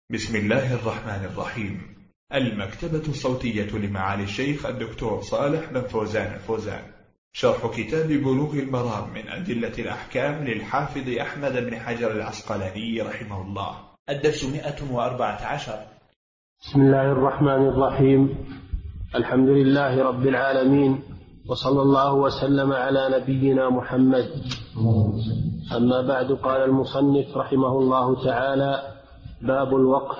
بسم الله الرحمن الرحيم. المكتبة الصوتية لمعالي الشيخ الدكتور صالح بن فوزان الفوزان، شرح كتاب بلوغ المرام من أدلة الأحكام للحافظ أحمد بن حجر العسقلاني رحمه الله. الدرس 114. بسم الله الرحمن الرحيم. الحمد لله رب العالمين، وصلى الله وسلم على نبينا محمد. أما بعد، قال المصنف رحمه الله تعالى: باب الوقف.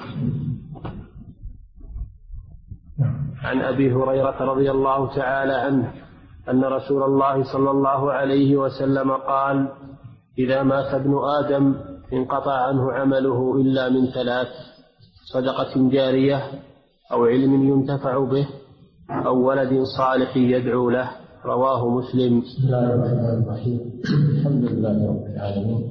عن أبي هريرة رضي الله تعالى عنه أن رسول الله صلى الله عليه وسلم قال: إذا مات ابن آدم انقطع عنه عمله إلا من ثلاث: صدقة جارية، أو علم ينتفع به، أو ولد صالح يدعو له. رواه مسلم. بسم الله الرحمن الرحيم. الحمد لله رب العالمين،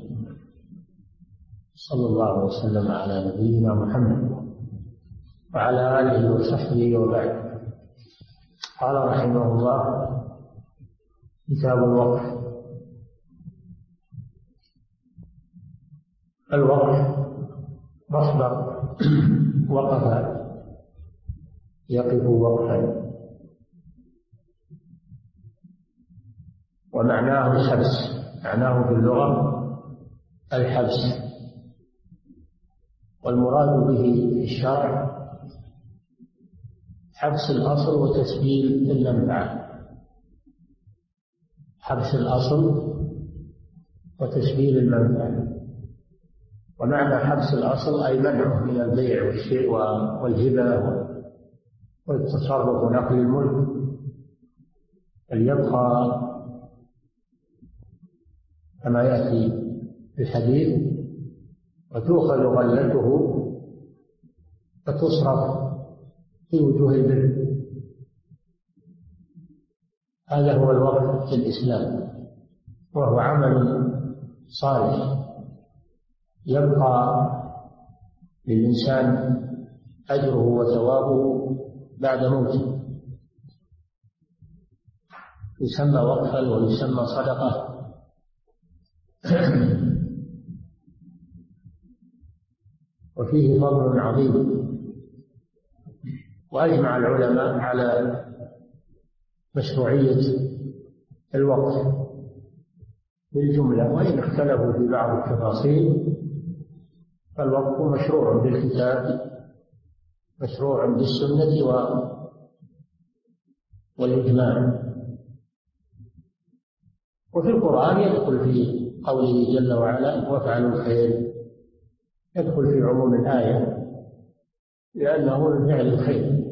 صلى الله وسلم على نبينا محمد وعلى آله وصحبه وبعد. قال رحمه الله: كتاب الوقف. الوقف مصدر وقف يقف وقفا، ومعناه الحبس، معناه في اللغة الحبس، والمراد به في الشرع حبس الأصل وتسبيل المنفعة. حبس الأصل وتسبيل المنفعة. ومعنى حبس الأصل أي منعه من البيع والشيء والهبة والتصرف ونقل الملك، فليبقى كما يأتي في الحديث: وتؤخذ غلته فتصرف في وجوه البر. هذا هو الوقف في الإسلام، وهو عمل صالح يبقى للإنسان أجره وثوابه بعد موته، يسمى وقفا ويسمى صدقة. وفيه فضل عظيم، وأجمع العلماء على مشروعية الوقف بالجملة، وإن اختلفوا في بعض التفاصيل. فالوقف مشروع بالكتاب، مشروع بالسنة والإجماع. وفي القرآن يدخل في قوله جل وعلا: وافعلوا الخير، يدخل في عموم الآية لأنه من فعل الخير.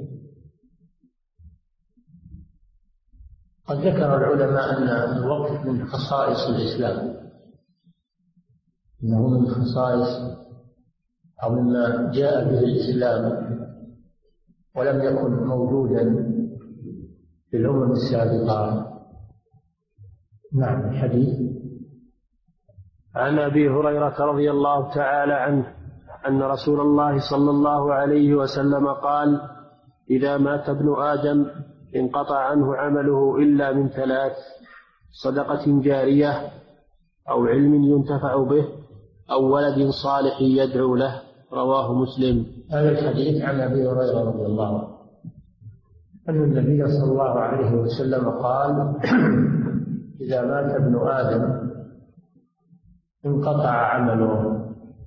قد ذكر العلماء أن الوقف من خصائص الإسلام، إنه من خصائص أو مما جاء به الإسلام ولم يكن موجودا في الأمم السابقة. نعم. الحديث عن أبي هريرة رضي الله تعالى عنه أن رسول الله صلى الله عليه وسلم قال: إذا مات ابن آدم انقطع عنه عمله إلا من ثلاث: صدقة جارية، أو علم ينتفع به، أو ولد صالح يدعو له. رواه مسلم. هذا الحديث عن أبي هريرة رضي الله عنه أن النبي صلى الله عليه وسلم قال: إذا مات ابن آدم انقطع عمله.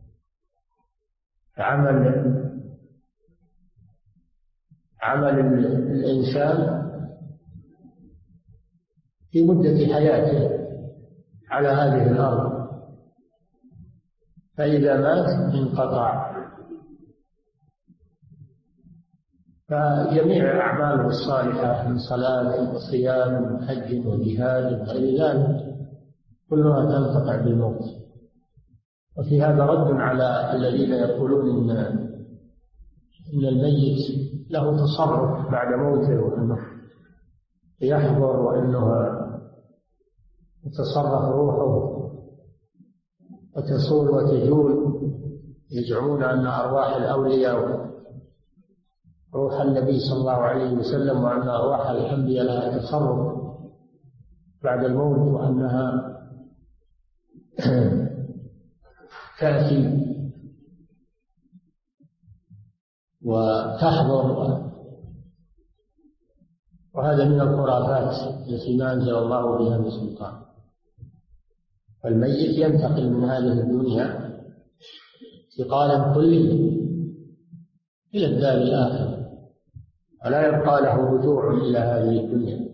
عمل الإنسان في مدة حياته على هذه الأرض، فإذا مات انقطع. فجميع أعماله الصالحة من صلاة وصيام وحج وجهاد وغير ذلك كلها تنقطع بالموت. وفي هذا رد على الذين يقولون إن الميت له تصرف بعد موته، وأنه يحضر وأنه يتصرف روحه وتصول وتجول. يزعمون أن أرواح الأولياء روح النبي صلى الله عليه وسلم، وأن أرواح الأنبياء لها تصرف بعد الموت، وأنها تأتي وتحضر، وهذا من الخرافات التي ما أنزل الله بها من سلطان. فالميت ينتقل من هذه الدنيا انتقالا كليا إلى الدار الآخرة، ولا يبقى له رجوع إلى هذه الدنيا،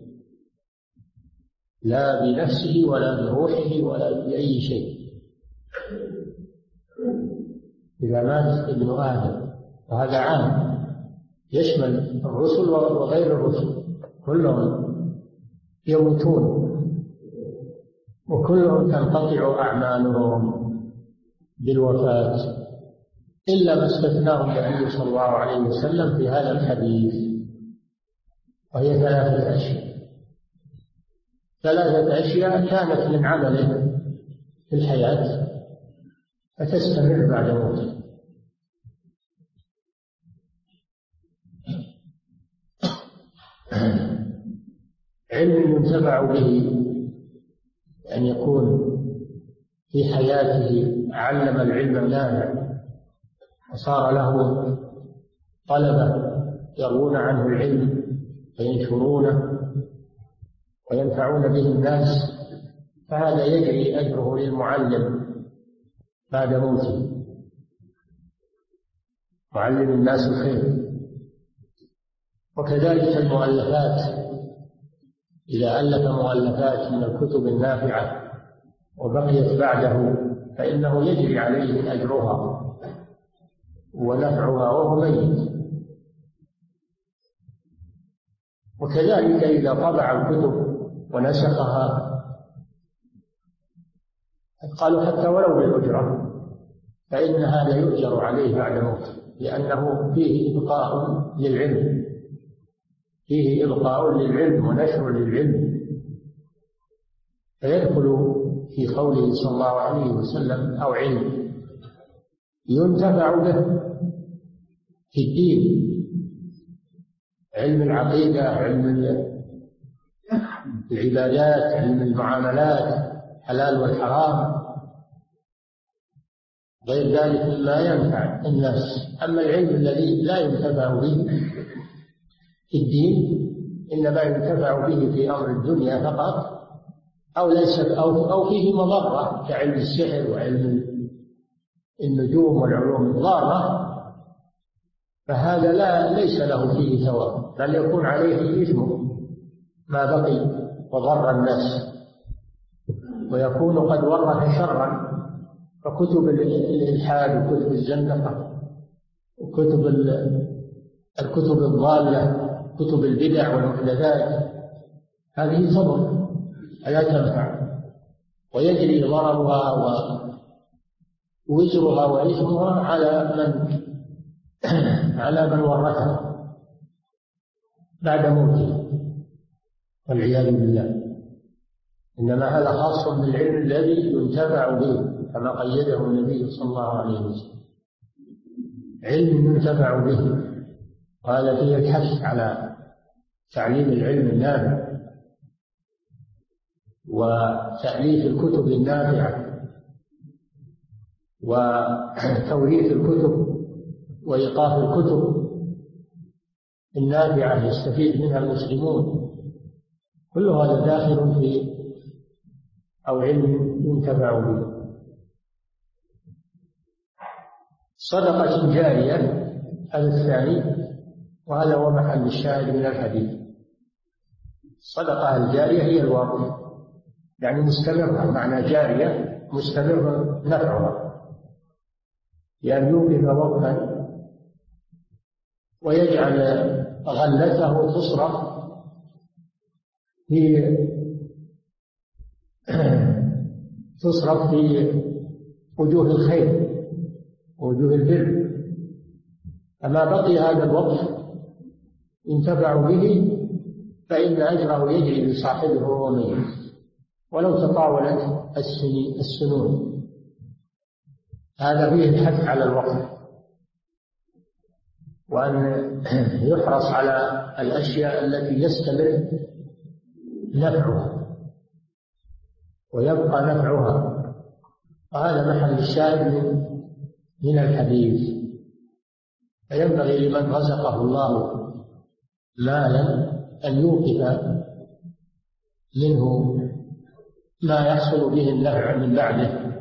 لا بنفسه ولا بروحه ولا بأي شيء. إذا مات ابن آدم، وهذا عام يشمل الرسل وغير الرسل، كلهم يموتون وكلهم تنقطع أعمالهم بالوفاة، إلا ما استثناه النبي صلى الله عليه وسلم في هذا الحديث، وهي ثلاثة أشياء كانت من عمله في الحياة فتستمر بعد موته. علم ينتفع به، أن يكون في حياته علم العلم النافع وصار له طلبة يروون عنه العلم وينشرونه وينفعون به الناس، فهذا يجري أجره للمعلم بعد موته، معلم الناس الخير. وكذلك المؤلفات، إذا ألف مؤلفات من الكتب النافعة وبقيت بعده فإنه يجري عليه أجرها ونفعها وهو ميت. وكذلك إذا طبع الكتب ونسخها، قالوا حتى ولو بالأجرة، فإن هذا يؤجر عليه بعد موته، لأنه فيه إبقاء للعلم، فيه إبقاء للعلم ونشر للعلم، فيدخل في قوله صلى الله عليه وسلم أو علم ينتفع به في الدين، علم العقيدة، علم العبادات، علم المعاملات، حلال والحرام، غير ذلك مما ينفع الناس. أما العلم الذي لا ينتفع به في الدين، إنما ينتفع به في أمر الدنيا فقط، أو فيه مضرة كعلم السحر وعلم النجوم والعلوم الضارة، فهذا ليس له فيه ثواب، بل يكون عليه إثم ما بقي وضر الناس، ويكون قد ورث شرا. فكتب الإلحاد وكتب الزندقة وكتب الكتب الضالة، كتب البدع والمحدثات، هذه تضر لا تنفع، ويجري ضررها ووزرها وإثمها على من ورثها بعد موته والعياذ بالله. إنما هذا خاص بالعلم الذي ينتفع به، كما قيده النبي صلى الله عليه وسلم، علم ينتفع به. قال فيه الحث على تعليم العلم النافع وتأليف الكتب النافعة وتوريث الكتب وإيقاف الكتب النافعة يستفيد منها المسلمون، كل هذا داخل في أو علم ينتفع به. صدقة جارية هذا الثاني، وهذا هو محل الشاهد من الحديث. الصدقة الجارية هي الواقع، يعني مستمرة، معنى جارية مستمر نفعها، يعني يوقف وقفا ويجعل غلته تصرف في وجوه الخير ووجوه البر. أما بقي هذا الوقف ينتفع به فإن أجره يجري لصاحبه وهو ميت، ولو تطاولت السنون. هذا فيه الحث على الوقف، وأن يحرص على الأشياء التي يستمر نفعها ويبقى نفعها، وهذا محل الشاهد من الحديث. فينبغي لمن رزقه الله مالا أن يوقف منه ما يحصل به النفع من بعده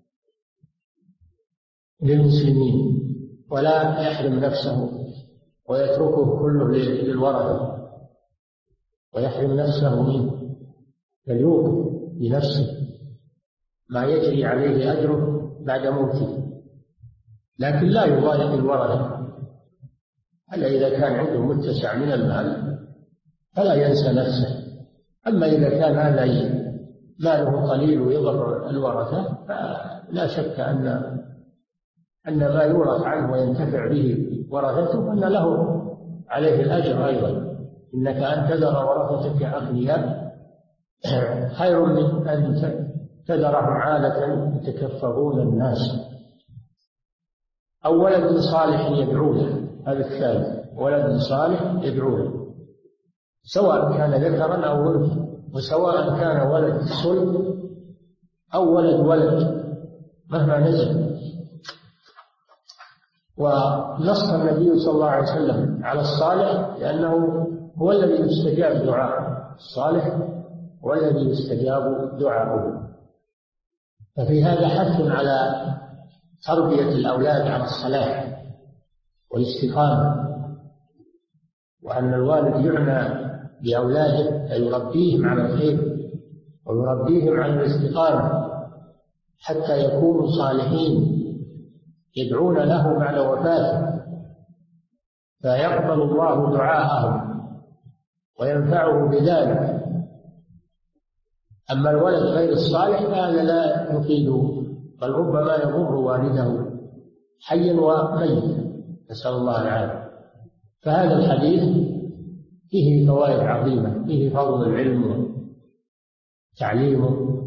للمسلمين، ولا يحرم نفسه ويتركه كله للورثة ويحرم نفسه منه، بل يوقف بنفسه ما يجري عليه أجره بعد موته، لكن لا يضايق الورثة. ألا إذا كان عنده متسع من المال فلا ينسى نفسه، أما إذا كان هذا ماله قليل ويضر الورثة فلا شك أن ما يورث عنه وينتفع به ورثته أن له عليه الأجر أيضا. إنك أن تذر ورثتك أغنياء خير من أن تذرهم عالة يتكفرون الناس. أو ولد صالح يدعو له، هذا الثالث، ولد صالح يدعو له، سواء كان ذكرا أو أنثى، وسواء كان ولد صلب أو ولد مهما نزل. ونص النبي صلى الله عليه وسلم على الصالح لأنه هو الذي يستجاب دعاءه، الصالح هو الذي يستجاب دعاءه. ففي هذا حث على تربية الأولاد على الصلاح والاستقامة، وأن الوالد يعنى بأولاده فيربيهم على الخير ويربيهم على الاستقامة حتى يكونوا صالحين يدعون له بعد وفاته، فيقبل الله دعاءهم وينفعه بذلك. أما الولد غير الصالح فهذا لا يفيده، بل ربما يضر والده حيا وميتا، نسأل الله العافية. فهذا الحديث فيه فوائد عظيمة، فيه فضل العلم وتعليمه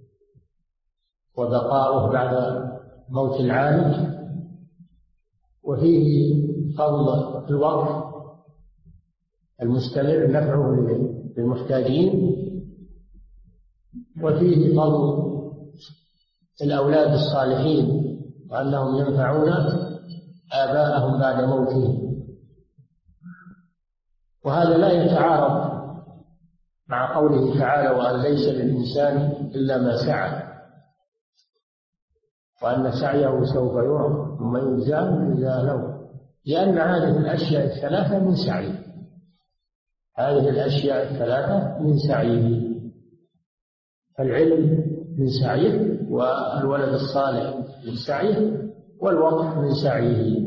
وبقاؤه بعد موت العالم، وفيه فضل الوقت المستمر نفعه للمحتاجين، وفيه فضل الأولاد الصالحين وأنهم ينفعون آباءهم بعد موتهم. وهذا لا يتعارض مع قوله تعالى: وأن ليس للإنسان إلا ما سعى، وأن سعيه سوف يرى ثم يجزاه له، لأن هذه الأشياء الثلاثة من سعيه، هذه الأشياء الثلاثة من سعيه، العلم من سعيه، والولد الصالح من سعيه، والوقت من سعيه.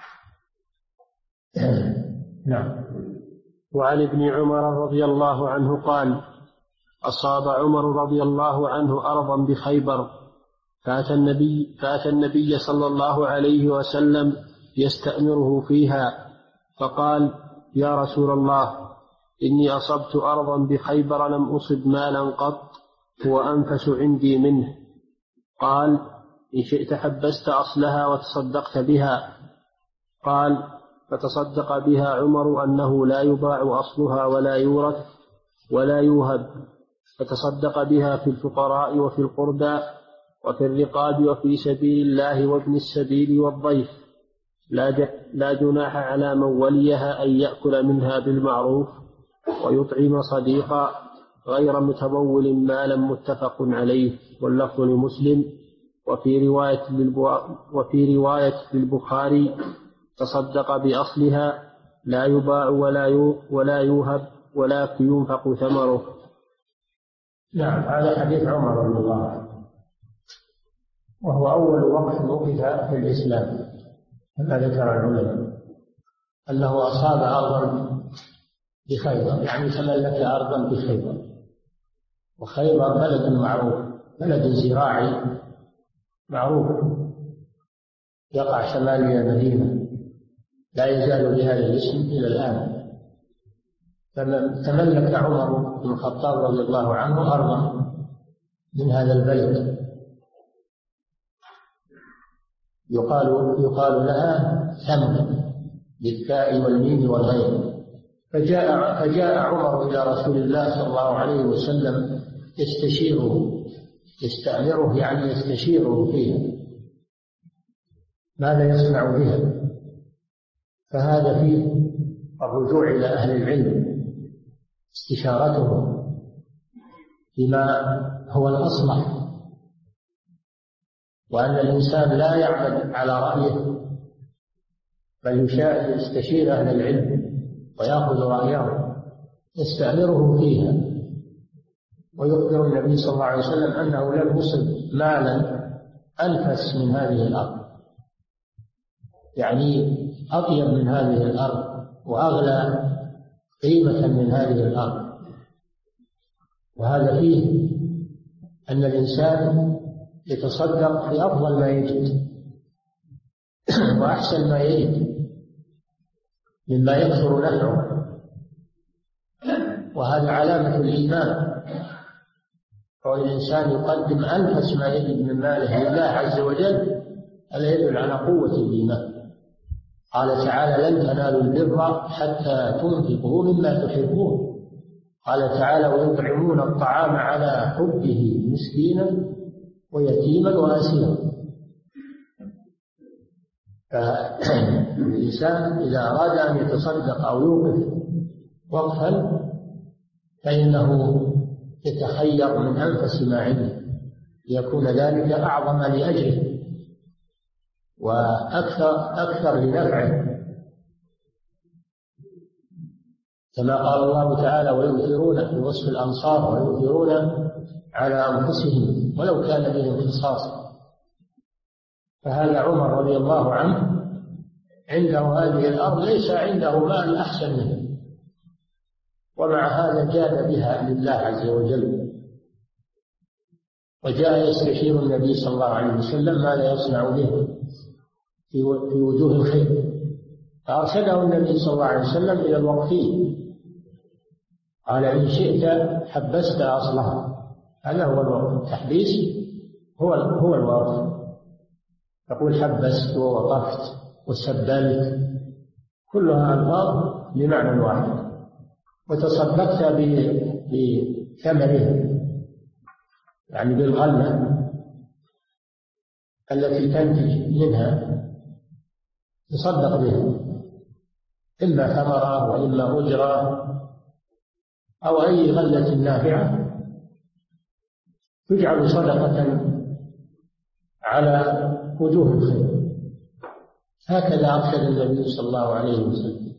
نعم. وعن ابن عمر رضي الله عنه قال: أصاب عمر رضي الله عنه أرضا بخيبر، فأتى النبي صلى الله عليه وسلم يستأمره فيها، فقال: يا رسول الله، إني أصبت أرضا بخيبر لم أصب مالا قط هو أنفس عندي منه. قال: إن شئت حبست أصلها وتصدقت بها. قال: فتصدق بها عمر أنه لا يباع أصلها ولا يورث ولا يوهب، فتصدق بها في الفقراء وفي القربى وفي الرقاب وفي سبيل الله وابن السبيل والضيف، لا جناح على من وليها أن يأكل منها بالمعروف ويطعم صديقا غير متبول مالا، متفق عليه. واللفظ لمسلم. وفي رواية للبخاري: تصدق بأصلها لا يباع ولا يوهب ولكن ينفق ثمره. نعم. هذا حديث عمر رضي الله عنه، وهو أول وقت وقف في الإسلام كما ذكر العلماء، أنه أصاب أرضا بخيبر، يعني تملك أرضا بخيبر. وخيبر بلد معروف، بلد زراعي معروف يقع شمال المدينة، لا يزال بهذا الاسم إلى الآن. تملك عمر بن الخطاب رضي الله عنه أرضا من هذا البلد يقال لها ثمن بالتاء والميم والغين. فجاء عمر إلى رسول الله صلى الله عليه وسلم يستأمره، يعني يستشيره فيها ماذا يصنع بها. فهذا فيه الرجوع إلى أهل العلم، استشارتهم فيما هو الأصلح، وأن الإنسان لا يعمل على رأيه بل يستشير أهل العلم ويأخذ رأيهم يستأمره فيها. ويخبر النبي صلى الله عليه وسلم أنه لم يصب مالا أنفس من هذه الأرض، يعني أطيب من هذه الأرض وأغلى قيمة من هذه الأرض. وهذا فيه أن الإنسان يتصدق بأفضل ما يجد وأحسن ما يجد مما يكثر نفعه، وهذا علامة الإيمان. والإنسان يقدم أنفس ما يجد من ماله لله عز وجل، هذا يدل على قوة الإيمان. قال تعالى: لن تنالوا البر حتى تنفقوا مما تحبون. قال تعالى: ويطعمون الطعام على حبه مسكينا ويتيما وأسيرا. فالإنسان إذا أراد أن يتصدق أو يوقف وقفا فإنه يتخير من أنفس ما عنده ليكون ذلك أعظم لأجره وأكثر لنفعه، كما قال الله تعالى: ويؤثرون في وصف الأنصار ويؤثرون على أنفسهم ولو كان بهم خصاصة. فهذا عمر رضي الله عنه عنده هذه الأرض ليس عنده مال أحسن منه، ومع هذا جاد بها لله عز وجل، وجاء يستشير النبي صلى الله عليه وسلم ماذا يصنع به في وجوه الخير، فأرشده النبي صلى الله عليه وسلم إلى الوقفين. قال: إن شئت حبست أصلها. هذا هو الوقف، التحبيس هو الوقف. تقول حبست ووقفت وسبلت، كلها ألفاظ بمعنى واحد. وتصدقت بثمره، يعني بالغلة التي تنتج منها تصدق بها، إما ثمرة وإما أجرة أو أي غلة نافعة تجعل صدقة على وجوه الخير. هكذا أرشد النبي صلى الله عليه وسلم.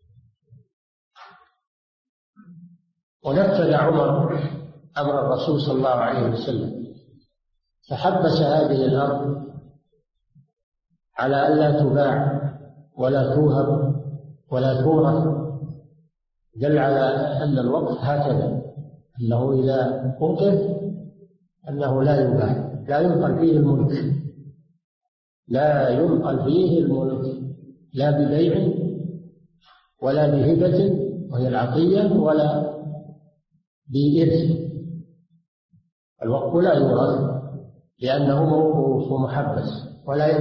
ونفذ عمر أمر الرسول صلى الله عليه وسلم، فحبس هذه الأرض على ألا تباع ولا توهب ولا تورث. دل على أن الوقف هكذا، أنه إذا وقف أنه لا يباع، لا ينقل فيه الملك، لا ينقل فيه الملك لا ببيع ولا بهبة وهي العطية ولا بإرث. الوقف لا يورث لأنه موقوف ومحبس ولا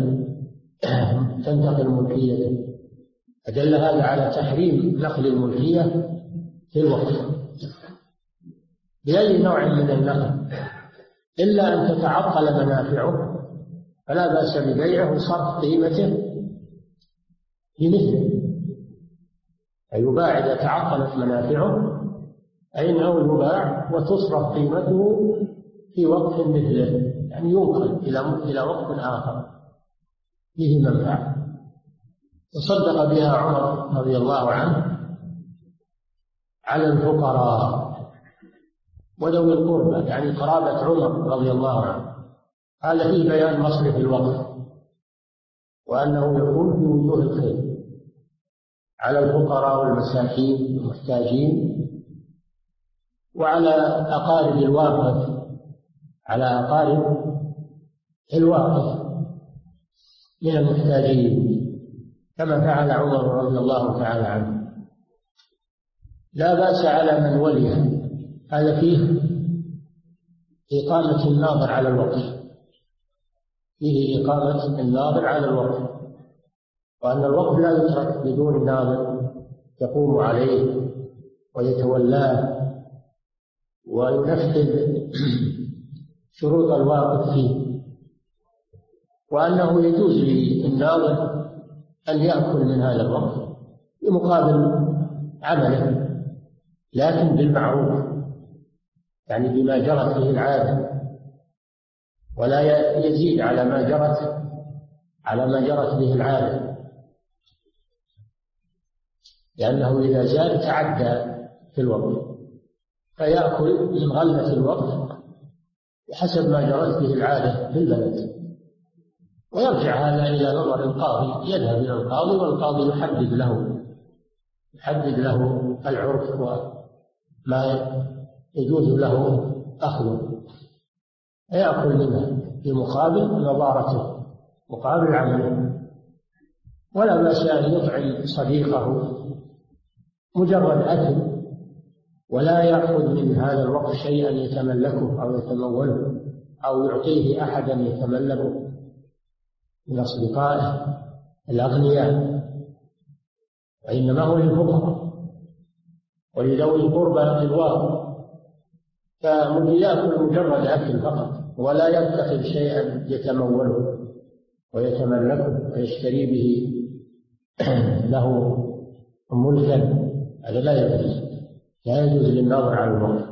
تنتقل ملكيته. فدل هذا على تحريم نقل الملكية في الوقف بأي نوع من النقل، إلا أن تتعطل منافعه فلا بأس ببيعه وصرف قيمته بمثله، فيباع إذا تعطلت منافعه أنه يباع وتصرف قيمته في وقت مثله، يعني ينقل إلى وقت آخر فيه منفعة. تصدق بها عمر رضي الله عنه على الفقراء وذوي القربى، يعني قرابة عمر رضي الله عنه. هذا فيه بيان مصرف الوقف وأنه يكون في وجوه الخير على الفقراء والمساكين والمحتاجين وعلى أقارب الواقف، على أقارب الواقف من المحتاجين، كما فعل عمر رضي الله تعالى عنه. لا بأس على من ولي، هذا فيه إقامة الناظر على الوقف، فيه إقامة الناظر على الوقف، وأن الوقف لا يترك بدون ناظر يقوم عليه ويتولاه وينفذ شروط الواقف فيه، وأنه يجوز للناظر أن يأكل من هذا الوقف بمقابل عمله، لكن بالمعروف، يعني بما جرت به العادة، ولا يزيد على ما جرت به العادة، لأنه إذا زاد تعدى في الوقف، فيأكل من غلة الوقف بحسب ما جرت به العادة في البلد، ويرجع هذا إلى نظر القاضي، يذهب إلى القاضي والقاضي يحدد له العرف وما يجوز له أخذه، فيأكل منها بمقابل نظارته، مقابل عمله. ولا بأس أن يطعم صديقه مجرد أكل، ولا يأخذ من هذا الوقت شيئا يتملكه أو يتموله أو يعطيه أحدا يتملكه من أصدقائه الأغنياء، وإنما هو للفقراء ولذوي القربى الواقع. فيأكل مجرد أكل فقط، ولا يتخذ شيئا يتموله ويتملكه ويشتري به له ملكا، هذا لا يجوز للناظر على الوقف.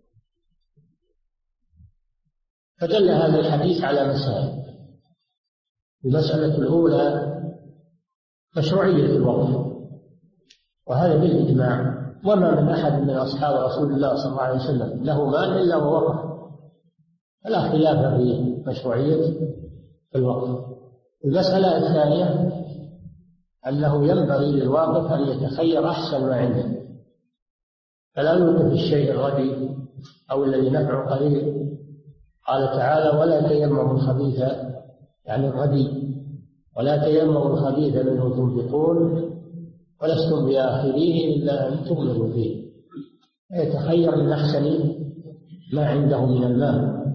فدل هذا الحديث على مسائل. المسألة الأولى مشروعية الوقف، وهذا بالإجماع، وما من أحد من أصحاب رسول الله صلى الله عليه وسلم له مال إلا ووقف، فلا خلاف في مشروعية الوقف. المسألة الثانية أنه ينبغي للواقف أن يتخير أحسن ما عنده، فلا يوقف الشيء الردي أو الذي نفعه قليل. قال تعالى: ولا تيمموا الخبيث، يعني الردي، ولا تيمموا الخبيث منه تنفقون ولستم بآخذيه إلا أن تغمضوا فيه، فيتخير من أحسن ما عنده من المال.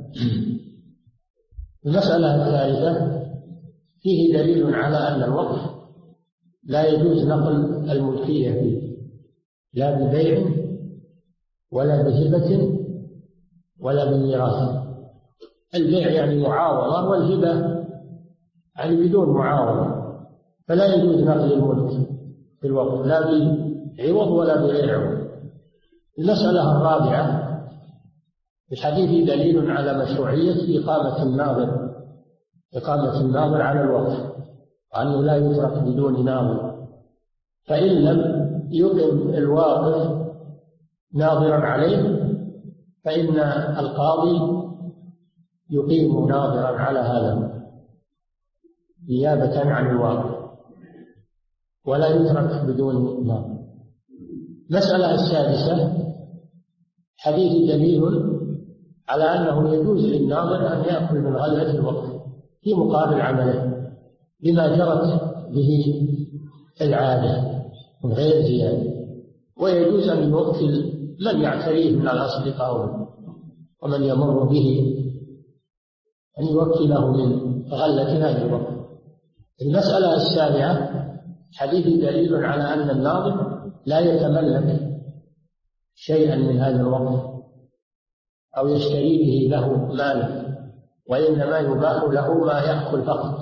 المسألة الثالثة فيه دليل على أن الوقف لا يجوز نقل الملكية فيه، لا ببيع ولا بهبة ولا بميراث. البيع يعني معاوضة، والهبة يعني بدون معاوضة، فلا يجوز نقل الملك في الوقف لا بعوض ولا بغير عوض. المسألة الرابعة في الحديث دليل على مشروعية إقامة الناظر على الوقف، وأنه لا يترك بدون ناظر. فإن لم يقم الواقف ناظرا عليه فإن القاضي يقيم ناظرا على هذا نيابة عن الواقف، ولا يترك بدون ناظر. المسألة السادسة حديث دليل على أنه يجوز للناظر أن يأكل من غلة الوقف في مقابل عمله بما جرت به العادة من غير زيادة، ويجوز أن يوكل من يعتريه من الأصدقاء ومن يمر به أن يوكله من غلة هذا الوقف. المسألة السابعة حديث دليل على أن الناظر لا يتملك شيئا من هذا الوقف أو يشتري به له مالا، وإنما يباح له ما يأكل فقط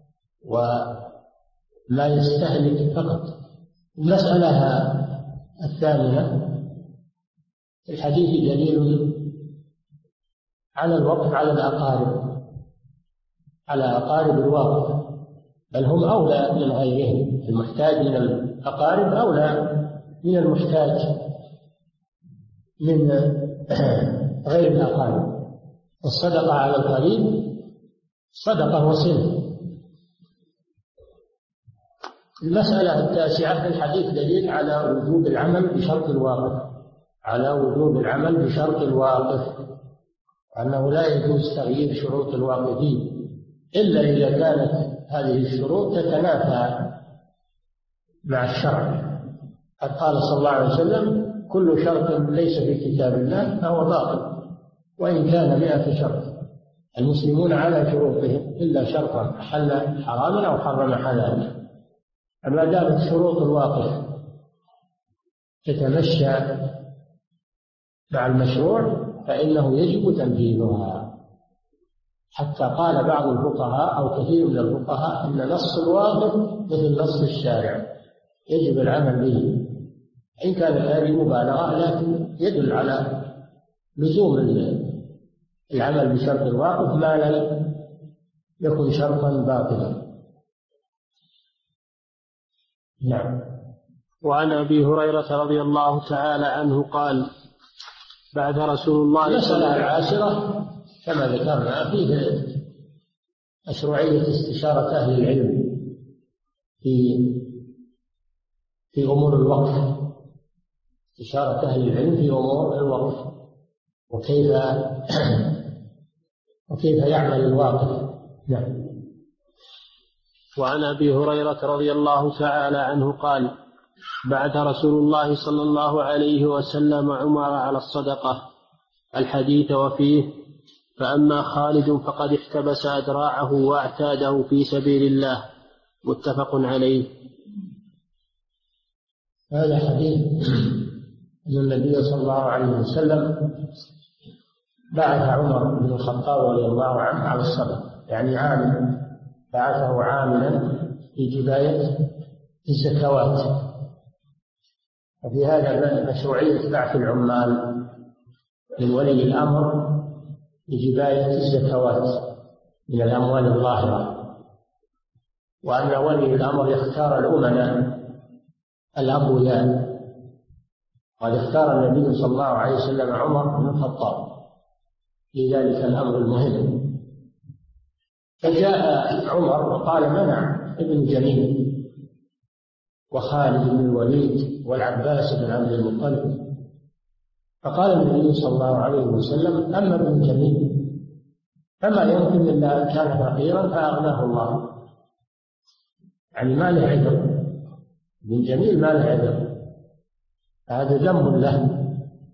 وما يستهلك فقط. المسألة الثامنة الحديث دليل على الوقف على الأقارب، على أقارب الواقف، بل هم أولى من غيرهم. المحتاج من الأقارب أولى من المحتاج من غير الأقارب. والصدقة على القريب صدقة وصلة. المسألة التاسعة الحديث دليل على وجوب العمل بشرط الواقف، على وجوب العمل بشرط الواقف، أنه لا يجوز تغيير شروط الواقفين إلا إذا كانت هذه الشروط تتنافى مع الشرع. قد قال صلى الله عليه وسلم: كل شرط ليس في كتاب الله فهو باطل وإن كان 100 شرط. المسلمون على شروطهم إلا شرطا أحل حراما أو حرم حلالا. أما دامت شروط الواقف تتمشى مع المشروع فإنه يجب تنفيذها. حتى قال بعض الفقهاء أو كثير من الفقهاء أن نص الواقف مثل نص الشارع يجب العمل به، إن كان هذه مبالغة لكن يدل على لزوم العمل بشرط الواقف ما لم يكن شرطا باطلا. نعم. وعن أبي هريرة رضي الله تعالى عنه قال بعث رسول الله المسألة العاشرة كما ذكرنا فيه مشروعية استشارة أهل العلم في أمور الوقف، استشارة أهل العلم في أمور الوقف وكيف يعمل الواقف. نعم. وعن أبي هريرة رضي الله تعالى عنه قال بعث رسول الله صلى الله عليه وسلم عمر على الصدقة الحديث وفيه فأما خالد فقد احتبس أدراعه واعتاده في سبيل الله متفق عليه. هذا حديث أن النبي صلى الله عليه وسلم بعث عمر بن الخطاب رضي الله عنه على الصدقة، يعني عامل، بعثه عاملا في جباية الزكوات. وفي هذا مشروعية بعث العمال من ولي الأمر لجباية الزكوات من الأموال الظاهرة، وأن ولي الأمر يختار الأمناء الأقوياء، قد اختار النبي صلى الله عليه وسلم عمر بن الخطاب لذلك الأمر المهم. فجاء عمر وقال منع ابن جميل وخالد بن الوليد والعباس بن عبد المطلب، فقال النبي صلى الله عليه وسلم أما ابن جميل فما يمكن إلا أن كان فقيرا فأغناه الله، يعني ما له عذر، ابن جميل ما له عذر، هذا ذنب له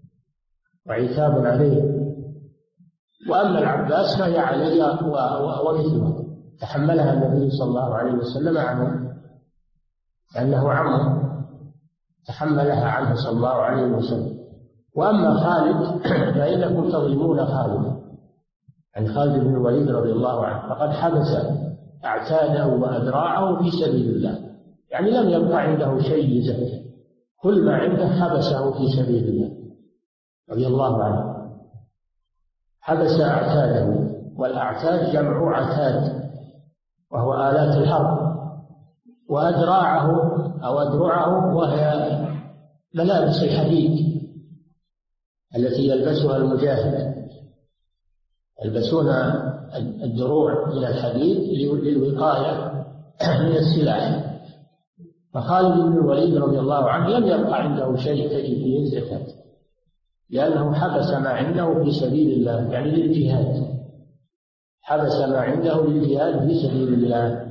وعتاب عليه. وأما العباس فهي علي ومثله، تحملها النبي صلى الله عليه وسلم عنه لأنه عمه، تحملها عنه صلى الله عليه وسلم. وأما خالد فإنكم تظلمون خالد، عن خالد بن الوليد رضي الله عنه، فقد حبس أعتاده وأذراعه في سبيل الله، يعني لم يبقى عنده شيء يزكي، كل ما عنده حبسه في سبيل الله رضي الله عنه. حبس أعتاده، والأعتاد جمع عتاد وهو آلات الحرب، وأدراعه أو أدرعه وهي ملابس الحديد التي يلبسها المجاهد، يلبسون الدروع من الحديد للوقاية من السلاح. فخالد بن الوليد رضي الله عنه لم يبقى عنده شيء تجب فيه الزكاة، لأنه حبس ما عنده في سبيل الله، يعني للجهاد، حبس ما عنده للجهاد في سبيل الله.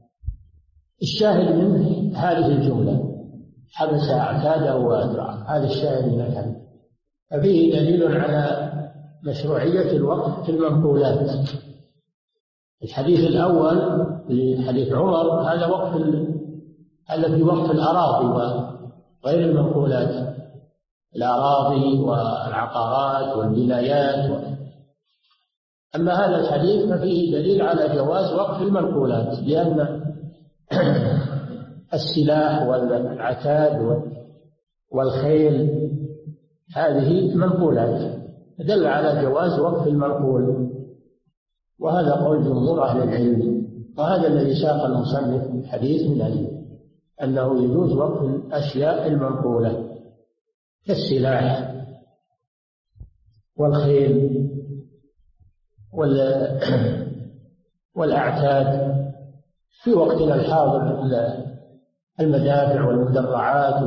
الشاهد من هذه الجملة حبس أعتاده وأدراعه، هذا الشاهد من الحديث. ففيه دليل على مشروعية الوقف في المنقولات. الحديث الأول لحديث عمر هذا وقف، هذا في وقف الأراضي وغير المنقولات، الأراضي والعقارات والولايات. أما هذا الحديث ففيه دليل على جواز وقف المنقولات، لأن السلاح والعتاد والخيل هذه منقولات، دل على جواز وقف المنقول، وهذا قول جمهور أهل العلم. وهذا الذي ساق المصنف الحديث من عليه أنه يجوز وقف الأشياء المنقولة كالسلاح والخيل والأعتاد. في وقتنا الحاضر المدافع والمدرعات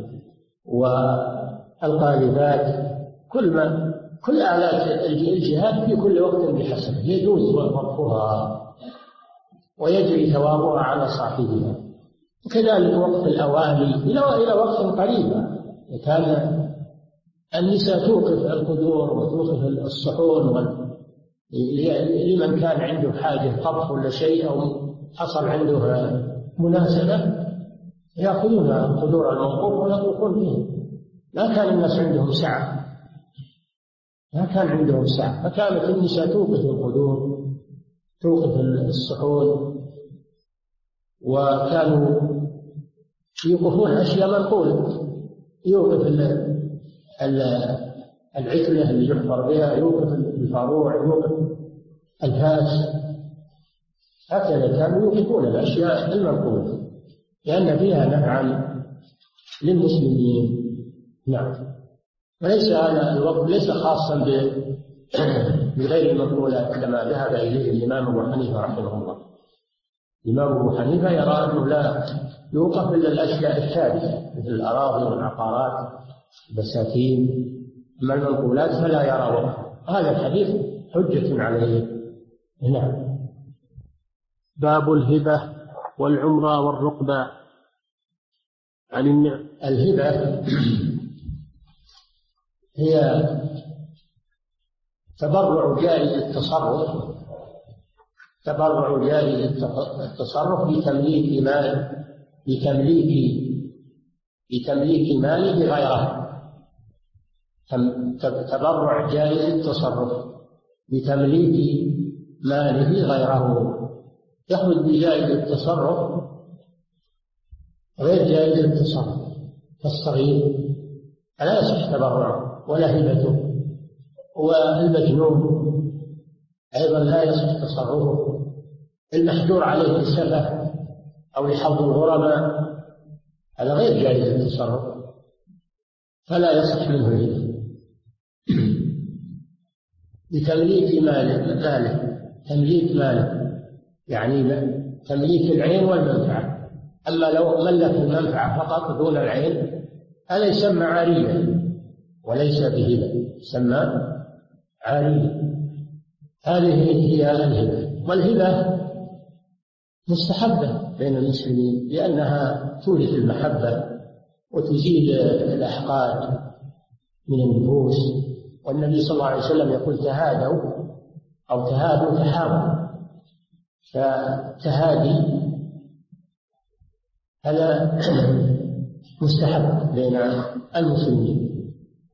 والقاذفات، كل آلات الجهاد في كل وقت بحسب يجوز وقفها ويجري ثوابها على صاحبها. وكذلك وقف الأواني إلى وقت قريب، كان النساء توقف القدور وتوقف الصحون لمن كان عنده حاجة طبخ ولا شيء أو حصل عنده مناسبة يأخذون قدور الموقوف ويطبخون فيه. لا كان الناس عندهم سعة، ما كان عندهم سعة، فكانت النساء توقف القدور توقف الصحون، وكانوا يوقفون أشياء منقولة، يوقف العتلة اللي يحفر بها، يوقف الفاروع، يوقف الفاس، هكذا كانوا يوقفون الأشياء المنقولة لأن فيها نفعا للمسلمين. نعم. وليس هذا الوقف ليس خاصا بغير المنقولات كما ذهب إليه الإمام أبو حنيفة رحمه الله. الإمام أبو حنيفة يرى أنه لا يوقف إلا الأشياء الثابتة مثل الأراضي والعقارات البساتين، أما المنقولات فلا يرى وقفا. هذا الحديث حجة عليه. نعم. باب الهبة والعمرة والرقبة. عن الهبة هي تبرع جائز التصرف، تبرع جائز التصرف بتمليك مال، بتمليك مال بغيره. تبرع جائز التصرف بتمليك ماله غيره. يخرج بجائز التصرف غير جائز التصرف، فالصغير لا يصح تبرعه ولا هبته، والمجنون أيضا لا يصح تصرفه، المحجور عليه السفه أو لحظ الغرماء هذا غير جائز التصرف فلا يصح منه الهبة. بتمليك ماله، تمليك ماله يعني تمليك العين والمنفعة. أما لو ملك المنفعة فقط دون العين هذا يسمى عارية وليس بهبة، يسمى عارية. هذه هي الهبة. والهبة مستحبة بين المسلمين لأنها تورث المحبة وتزيل الأحقاد من النفوس. والنبي صلى الله عليه وسلم يقول تهادوا أو تهادوا تحابوا، فتهادي هذا مستحب بين المسلمين.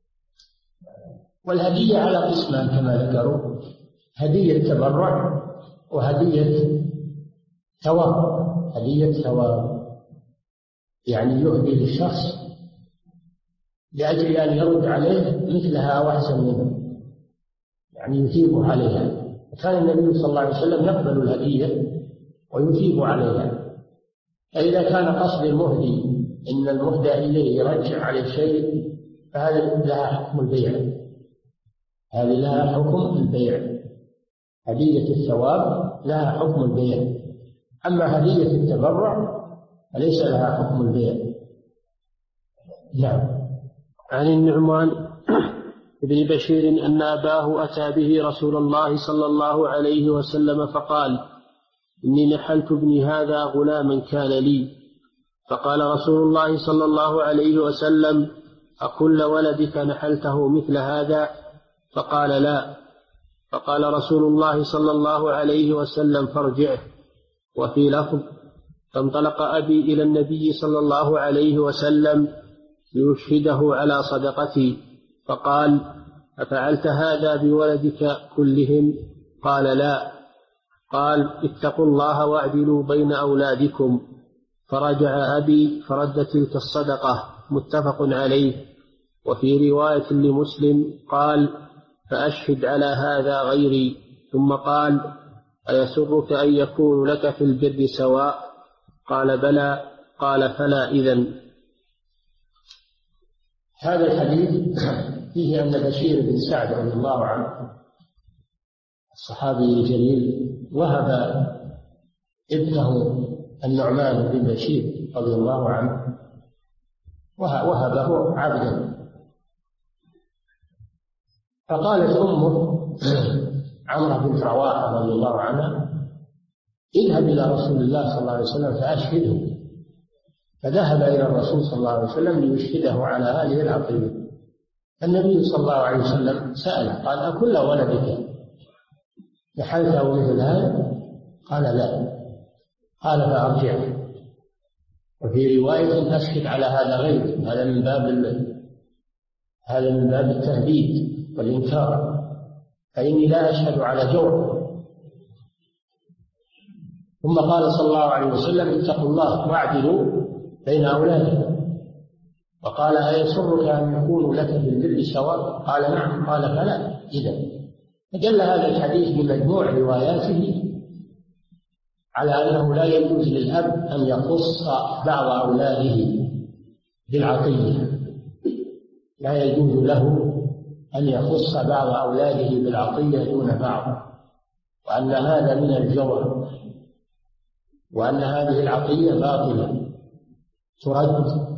والهدية على قسمان كما ذكروا، هدية تبرع وهدية ثواب. هدية ثواب يعني يهدي للشخص لأجل أن يرد عليه مثلها وأحسن منه، يعني يثيب عليها. كان النبي صلى الله عليه وسلم يقبل الهدية ويثيب عليها. فإذا كان قصد المهدي إن المهدى إليه يرجع عليه شيء فهذا لها حكم البيع، هذه لها حكم البيع. هدية الثواب لها حكم البيع، أما هدية التبرع فليس لها حكم البيع. نعم. عن النعمان بن بشير أن أباه أتى به رسول الله صلى الله عليه وسلم فقال: إني نحلت ابني هذا غلاما كان لي. فقال رسول الله صلى الله عليه وسلم: أكل ولدك نحلته مثل هذا؟ فقال: لا. فقال رسول الله صلى الله عليه وسلم: فارجعه. وفي لفظ: فانطلق أبي إلى النبي صلى الله عليه وسلم ليشهده على صدقتي، فقال: أفعلت هذا بولدك كلهم؟ قال: لا. قال: اتقوا الله واعدلوا بين أولادكم. فرجع أبي فرد تلك الصدقة. متفق عليه. وفي رواية لمسلم قال: فأشهد على هذا غيري. ثم قال: أيسرك أن يكون لك في البر سواء؟ قال: بلى. قال: فلا إذن. هذا الحديث فيه أن بشير بن سعد رضي الله عنه الصحابي الجليل وهب ابنه النعمان بن بشير رضي الله عنه، وهبه عبدا. فقالت أمه عمرو بن رواحة رضي الله عنها: اذهب إلى رسول الله صلى الله عليه وسلم فأشهده. فذهب إلى الرسول صلى الله عليه وسلم ليشهده على هذه العقيدة. النبي صلى الله عليه وسلم سأله قال: أكل ولدك نحلته مثل هذا؟ قال: لا. قال: فأرجعه. وفي رواية: أشهد على هذا غيره. هذا من باب التهديد والإنكار، فإني لا أشهد على جور. ثم قال صلى الله عليه وسلم: اتقوا الله واعدلوا بين أولادكم. وقال: أيسرك أن يكونوا لك في البر سواء؟ قال: نعم. قال: فلا. إذا فدل هذا الحديث بمجموع رواياته على أنه لا يجوز للأب أن يخص بعض أولاده بالعطية، لا يجوز له أن يخص بعض أولاده بالعطية دون بعض، وأن هذا من الجور، وأن هذه العطية باطلة ترد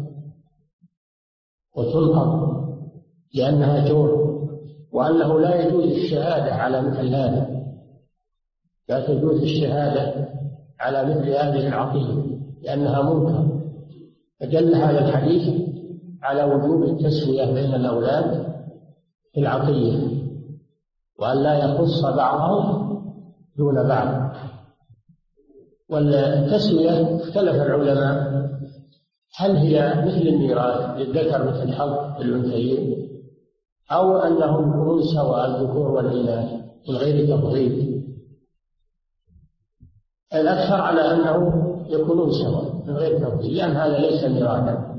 وتنقض لأنها جور، وأنه لا يجوز الشهادة على مثل هذا، لا تجوز الشهادة على مثل هذه العطية لأنها منكر. فدل هذا الحديث على وجوب التسوية بين الأولاد في العطية، وأن لا يخص بعضهم دون بعض. والتسوية اختلف العلماء هل هي مثل الميراث للذكر مثل حظ الأنثيين، أو أنهم يكونون سواء الذكور والإناث من غير تفضيل. الأكثر على أنه يكونون سواء من غير تفضيل، لأن هذا ليس ميراثا.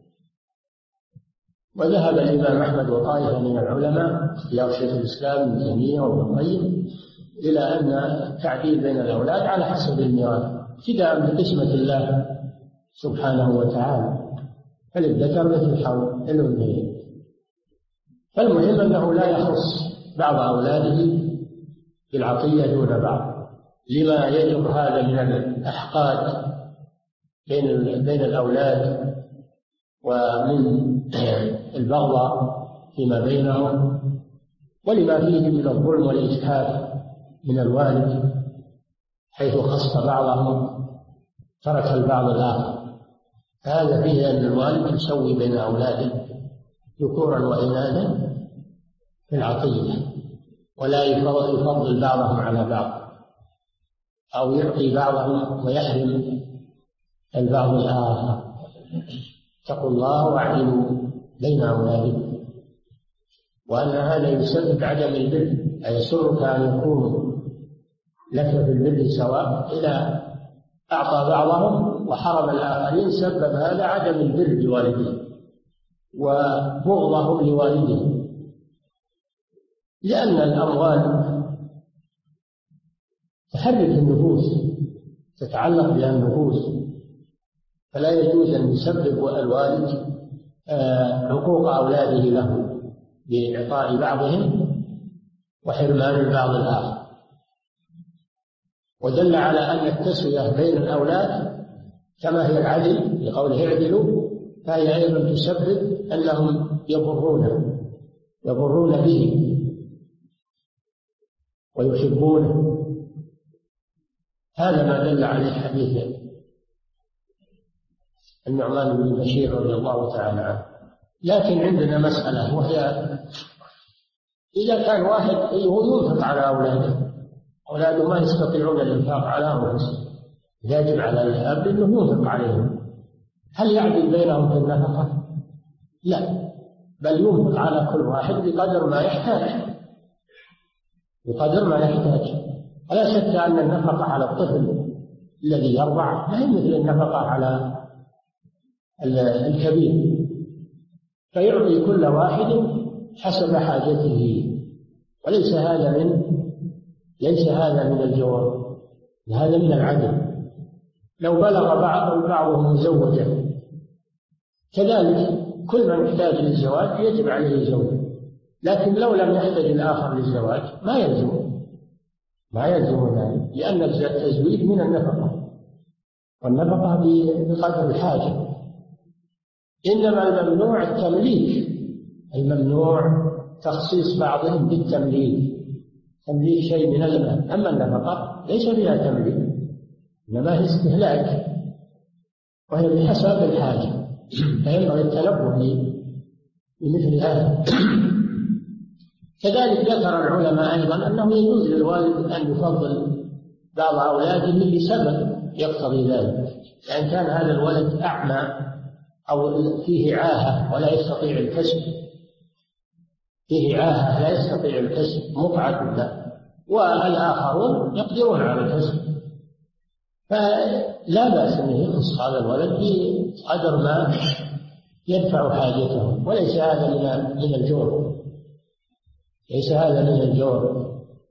وذهب الإمام أحمد وطائفة من العلماء يا شيخ الإسلام ابن تيمية وابن القيم إلى أن التعديل بين الأولاد على حسب الميراث ابتداء بقسمة الله سبحانه وتعالى، فللذكر مثل حظ الأنثيين. فالمهم أنه لا يخص بعض أولاده بالعطية دون بعض، لما يجر هذا من الأحقاد بين الأولاد ومن البغضاء فيما بينهم، ولما فيه من الظلم والإجحاف من الوالد حيث خص بعضهم ترك البعض الآخر. هذا فيه أن الوالد يسوي بين أولاده ذكورا وإناثا في العطية، ولا يفضل بعضهم على بعض أو يعطي بعضهم ويحرم البعض الآخر. اتقوا الله واعدلوا بين أولادكم. وأن هذا يسبب عدم البر، أيسرك أن يكونوا لك في البر سواء؟ إذا أعطى بعضهم وحرم الآخرين سبب هذا عدم البر بوالديه وبغضهم لوالديه، لأن الأموال تحرك النفوس، تتعلق بها النفوس، فلا يجوز أن يسبب الوالد حقوق أولاده له بإعطاء بعضهم وحرمان البعض الآخر. ودل على أن التسوية بين الأولاد كما هي العدل لقوله اعدلوا، فهي أيضا تسبب أنهم يبرون به ويحبونه. هذا ما دل عليه حديث النعمان بن بشير رضي الله تعالى عنه. لكن عندنا مسألة، وهي إذا كان واحد هو ينفق على أولاده ما يستطيعون الإنفاق على أنفسهم، يجب على الأب أنه ينفق عليهم، هل يعدل بينهم في النفقة؟ لا، بل ينفق على كل واحد بقدر ما يحتاج، ولا شك أن النفقة على الطفل الذي يرضع لا مثل النفقة على الكبير، فيعطي كل واحد حسب حاجته، وليس هذا من الجواب، هذا من العدل. لو بلغ بعضهم مزوجا كذلك كل من يحتاج للزواج يجب عليه زوجه، لكن لو لم يحتاج الآخر للزواج ما يلزم ذلك، لأن التزويج من النفقة، والنفقة بقدر الحاجة. إنما الممنوع التمليك، الممنوع تخصيص بعضهم بالتمليك، تمليك شيء من المال. أما النفقة ليس فيها تمليك، إنما هي استهلاك، وهي بحسب الحاجة، فينبغي التنبه لمثل هذا. كذلك ذكر العلماء أيضا أنه يجوز للوالد أن يفضل بعض أولاده لسبب يقتضي ذلك، يعني كان هذا الولد أعمى أو فيه عاهة ولا يستطيع الكسب، مقعد له، والآخرون يقدرون على الكسب، فلا بأس أنه يخص هذا الولد بقدر ما يدفع حاجته، وليس هذا من الجور، ليس هذا من الجور.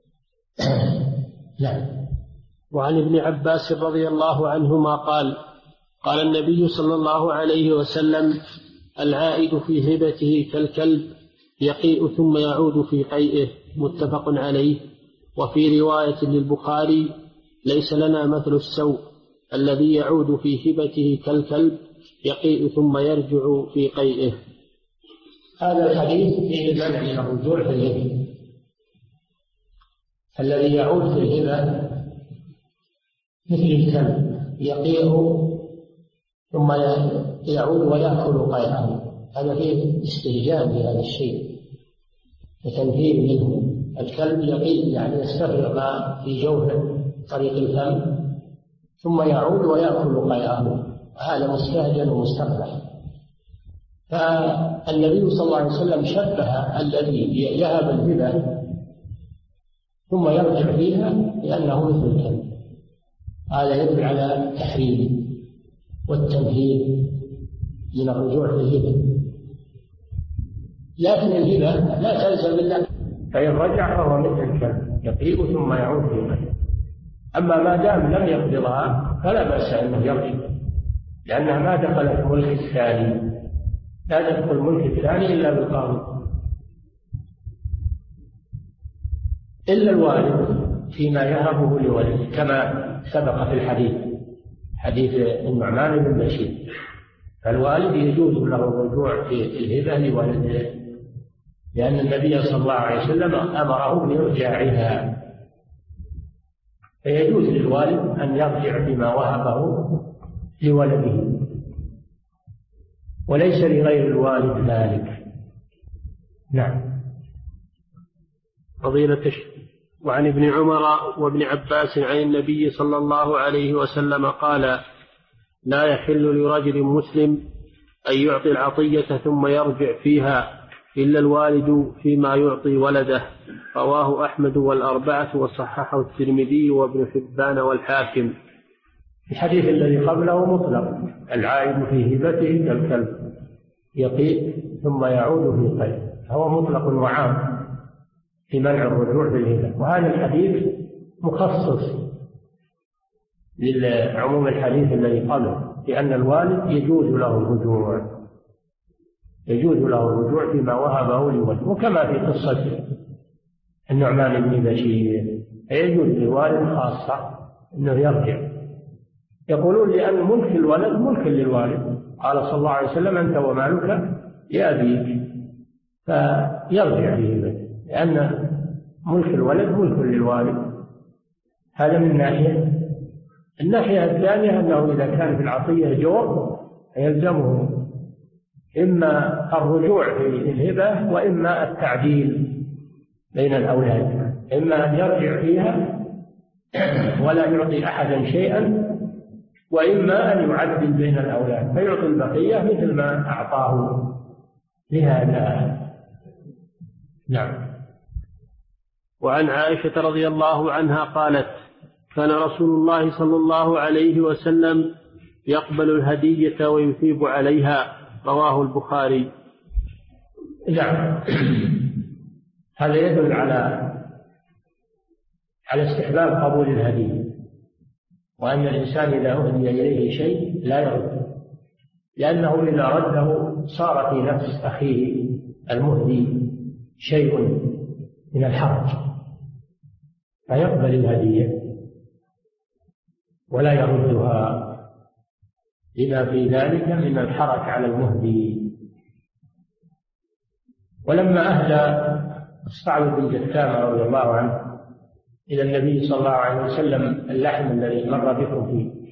نعم. وعن ابن عباس رضي الله عنهما قال: قال النبي صلى الله عليه وسلم: العائد في هبته كالكلب يقيء ثم يعود في قيئه، متفق عليه. وفي رواية للبخاري: ليس لنا مثل السوء الذي يعود في هبته كالكلب يقيء ثم يرجع في قيئه. هذا الحديث فيه المنع من الرجوع في الهبة. الذي يعود في الهبة مثل الكلب يقيء ثم يعود ويأكل قيئه، هذا فيه استهجان بهذا الشيء وتنفير منه. الكلب يقيء يعني يستفرغ ما في جوفه طريق الفم ثم يعود ويأكل قيئه، هذا مستهجن ومستقبح. فالنبي صلى الله عليه وسلم شبه الذي يهب الهبة ثم يرجع فيها لأنه مثل الكلب، هذا يدل على التحريم والتنفير من الرجوع في الهبة. لكن الهبة لا تلزم إلا فإن رجع فهو مثل الكلب يقيء ثم يعود في قيئه. أما ما دام لم يقبضها فلا بأس أنه يرجع، لأنها ما دخلت ملك الثاني، لا تدخل ملك الثاني إلا بالقاضي، إلا الوالد فيما يهبه لولده، كما سبق في حديث النعمان بن بشير. فالوالد يجوز له الرجوع في الهبة لولده، لأن النبي صلى الله عليه وسلم أمره بإرجاعها، فيجوز للوالد أن يرجع بما وهبه لولده، وليس لغير الوالد ذلك. نعم. فضيلة الشيخ: وعن ابن عمر وابن عباس عن النبي صلى الله عليه وسلم قال: لا يحل لرجل مسلم أن يعطي العطية ثم يرجع فيها إلا الوالد فيما يعطي ولده. رواه أحمد والأربعة وصححه الترمذي وابن حبان والحاكم. الحديث الذي قبله مطلق: العائد في هبته كالكلب يقيء ثم يعود في قيئه، هو مطلق وعام في منع الرجوع في الهبة. وهذا الحديث مخصص للعموم الحديث الذي قبله، لأن الوالد يجوز له الرجوع فيما وهبه لولده، وكما في قصة النعمان بن بشير يجوز للوالد خاصة أنه يرجع. يقولون لأن ملك الولد ملك للوالد، قال صلى الله عليه وسلم: أنت ومالك لأبيك، فيرجع به، لأن ملك الولد ملك للوالد. هذا من ناحية. الناحية الثانية أنه إذا كان في العطية جور يلزمه إما الرجوع في الهبة وإما التعديل بين الأولاد، إما أن يرجع فيها ولا يعطي أحدا شيئا، وإما أن يعدل بين الأولاد فيعطي البقية مثل ما أعطاه لهذا. نعم. وعن عائشة رضي الله عنها قالت: كان رسول الله صلى الله عليه وسلم يقبل الهدية ويثيب عليها. رواه البخاري. نعم. هذا يدل على استحباب قبول الهدية، وأن الإنسان إذا أهدي إليه شيء لا يرد، لأنه إذا رده صار في نفس أخيه المهدي شيء من الحرج، فيقبل الهدية ولا يردها، لما في ذلك من الحرج على المهدي. ولما أهدى الصعب بن جثامة رضي الله عنه إلى النبي صلى الله عليه وسلم اللحم الذي مر بكم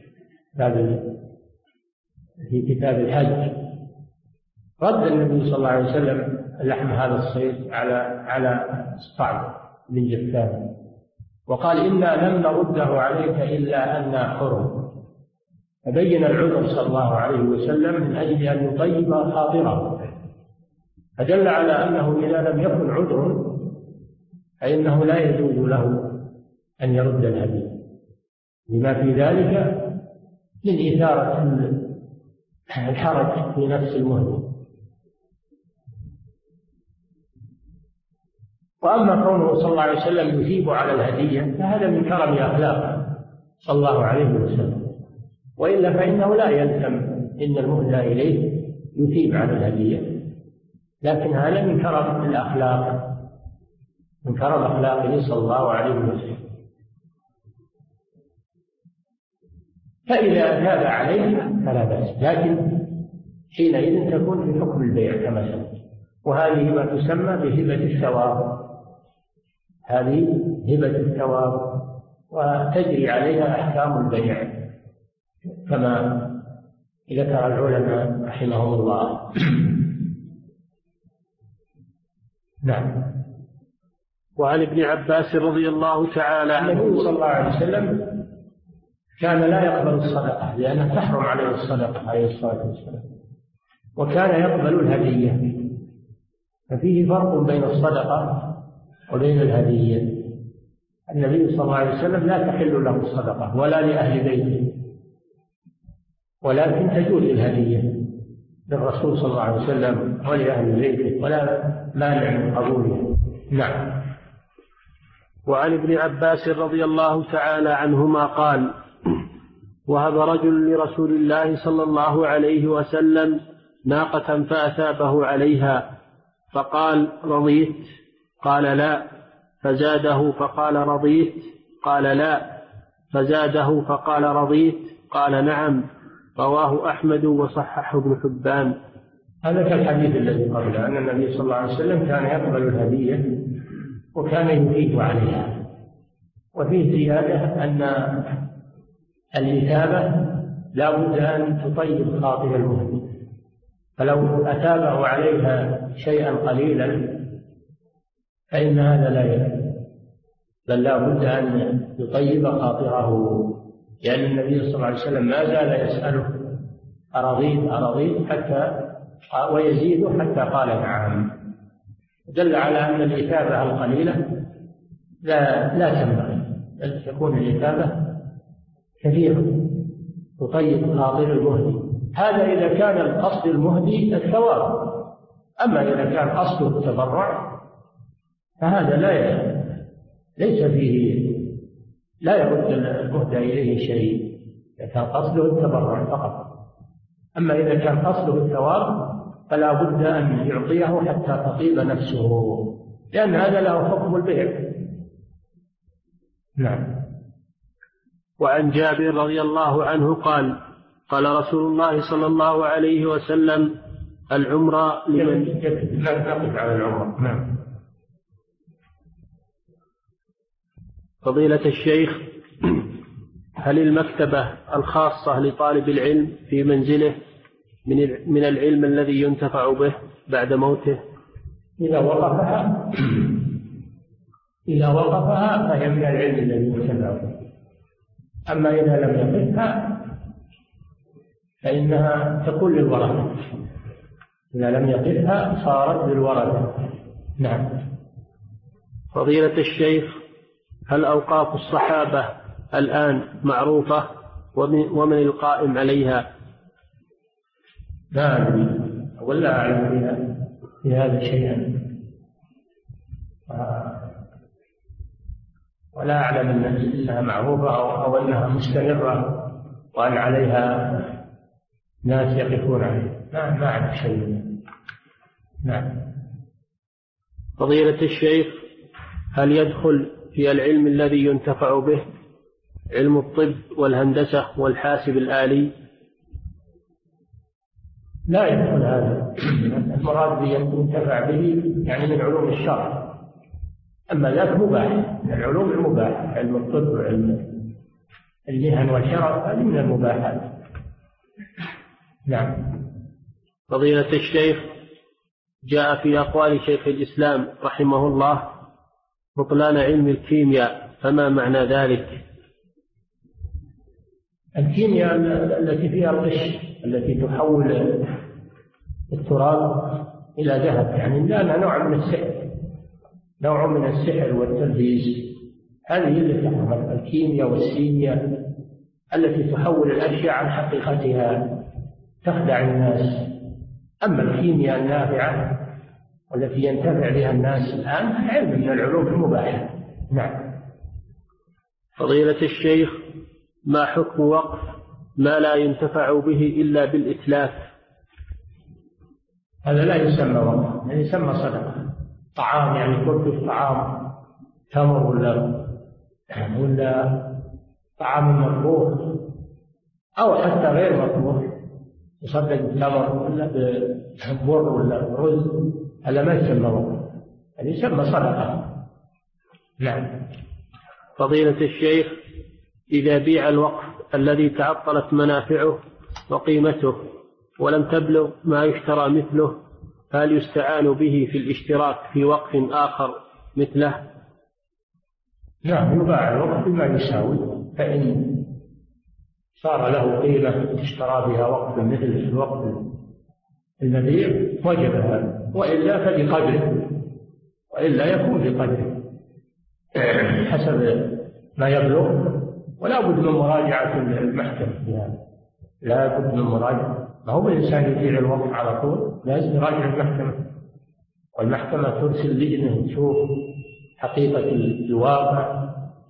في كتاب الحج، رد النبي صلى الله عليه وسلم اللحم هذا الصيد على الصعب بن جثامة، وقال: إنا لم نرده عليك إلا أننا حرم. فبين العذر صلى الله عليه وسلم من أجل أن يطيب خاطره، فدل على أنه إذا لم يكن عذر فإنه لا يجوز له أن يرد الهدي. لما في ذلك من إثارة الحرج في نفس المهدي. وأما كونه صلى الله عليه وسلم يثيب على الهدية فهذا من كرم أخلاقه صلى الله عليه وسلم، وإلا فإنه لا يلزم إن المهدى إليه يثيب على الهدية، لكن هذا من كرم الأخلاق، من كرم أخلاقه صلى الله عليه وسلم. فإذا تاب عليه فلا بأس، لكن حينئذ تكون في حكم البيع كما سبق، وهذه ما تسمى بهبة الثواب، هذه هبة الثواب وتجري عليها أحكام البيع كما ذكر العلماء رحمهم الله. نعم. وعن ابن عباس رضي الله تعالى عنه النبي صلى الله عليه وسلم كان لا يقبل الصدقة لأنها تحرم عليه الصدقة عليه الصلاة والسلام، وكان يقبل الهدية، ففيه فرق بين الصدقة وبين الهدية. النبي صلى الله عليه وسلم لا تحل له الصدقة ولا لأهل بيته، ولكن تجوز الهدية للرسول صلى الله عليه وسلم ولأهل بيته ولا مانع من قبولها. نعم. وعن ابن عباس رضي الله تعالى عنهما قال: وهب رجل لرسول الله صلى الله عليه وسلم ناقة فأثابه عليها، فقال: رضيت؟ قال: لا. فزاده فقال: رضيت؟ قال: لا. فزاده فقال: رضيت؟ قال: نعم. رواه أحمد وصححه ابن حبان. هذا كالحديث الذي قبله أن النبي صلى الله عليه وسلم كان يقبل الهدية وكان يثيب عليها. وفيه زيادة أن الإثابة لا بد أن تطيب خاطر المهدي، فلو أثابه عليها شيئا قليلا فإن هذا لا يكفي، بل لا بد أن يطيب خاطره، لأن النبي صلى الله عليه وسلم ما زال يسأله: أرضيت أرضيت؟ حتى ويزيد حتى قال: نعم. دل على أن الإثابة القليلة لا تنبغي، بل تكون الإثابة كثيرة تطيب خاطر المهدي. هذا إذا كان القصد المهدي الثواب، أما إذا كان قصده التبرع فهذا ليس فيه، لا يرد المهدى إليه شيء إذا كان قصده التبرع فقط. أما إذا كان قصده الثواب فلا بد أن يعطيه حتى تطيب نفسه، لأن هذا له حكم البيع. نعم. وعن جابر رضي الله عنه قال: قال رسول الله صلى الله عليه وسلم: العمرة لمن نقف على العمرة. نعم. فضيلة الشيخ، هل المكتبة الخاصة لطالب العلم في منزله من العلم الذي ينتفع به بعد موته؟ إذا وقفها فهي من العلم الذي ينتفع به، أما إذا لم يقفها فإنها تكون للورثة، إذا لم يقفها صارت للورثة. نعم. فضيلة الشيخ، هل أوقاف الصحابة الآن معروفة ومن القائم عليها؟ لا أدري ولا أعلم في هذا شيئا، ولا أعلم أنها معروفة أو أنها مستمرة وأن عليها ناس يقفون عليها. ما أعرف شيء. نعم. فضيلة الشيخ، هل يدخل في العلم الذي ينتفع به علم الطب والهندسة والحاسب الآلي؟ لا يدخل هذا، المراد به ينتفع به يعني من علوم الشرع، أما ذاك مباح من العلوم المباحة، علم الطب وعلم المهن والشرع هذه من المباحات. نعم. فضيلة الشيخ، جاء في أقوال شيخ الإسلام رحمه الله بطلان علم الكيمياء، فما معنى ذلك؟ الكيمياء التي فيها الغش، التي تحول التراب إلى ذهب، يعني لأنها نوع من السحر والتلبيس، هذه اللي تحرم الكيمياء والسيمياء التي تحول الأشياء عن حقيقتها تخدع الناس. أما الكيمياء النافعة والتي ينتفع بها الناس الآن علم من العلوم المباحة. نعم. فضيلة الشيخ، ما حكم وقف ما لا ينتفع به إلا بالإتلاف؟ هذا لا يسمى وقف، يعني يسمى صدقة. طعام، يعني كل طعام تمر ولا طعام مطبوخ أو حتى غير مطبوخ، يصدق بالتمر ولا بالبر ولا بالرز، هذا ما يسمى وقف، يعني يسمى صدقة. نعم. فضيلة الشيخ، إذا بيع الوقف الذي تعطلت منافعه وقيمته ولم تبلغ ما يشترى مثله، هل يستعان به في الاشتراك في وقف آخر مثله؟ نعم، يباع الوقف بما يساوي، فإن صار له قيمة اشترى بها وقف مثل الوقف المبيع وجب هذا، وإلا فبقدره، وإلا يكون بقدره حسب ما يبلغ. ولا بد من مراجعة المحكمة بهذا، لا بد من مراجعة. ما هو الإنسان يبيع الوقف على طول، لازم يراجع المحكمة، والمحكمة ترسل لجنة تشوف حقيقة الواقع،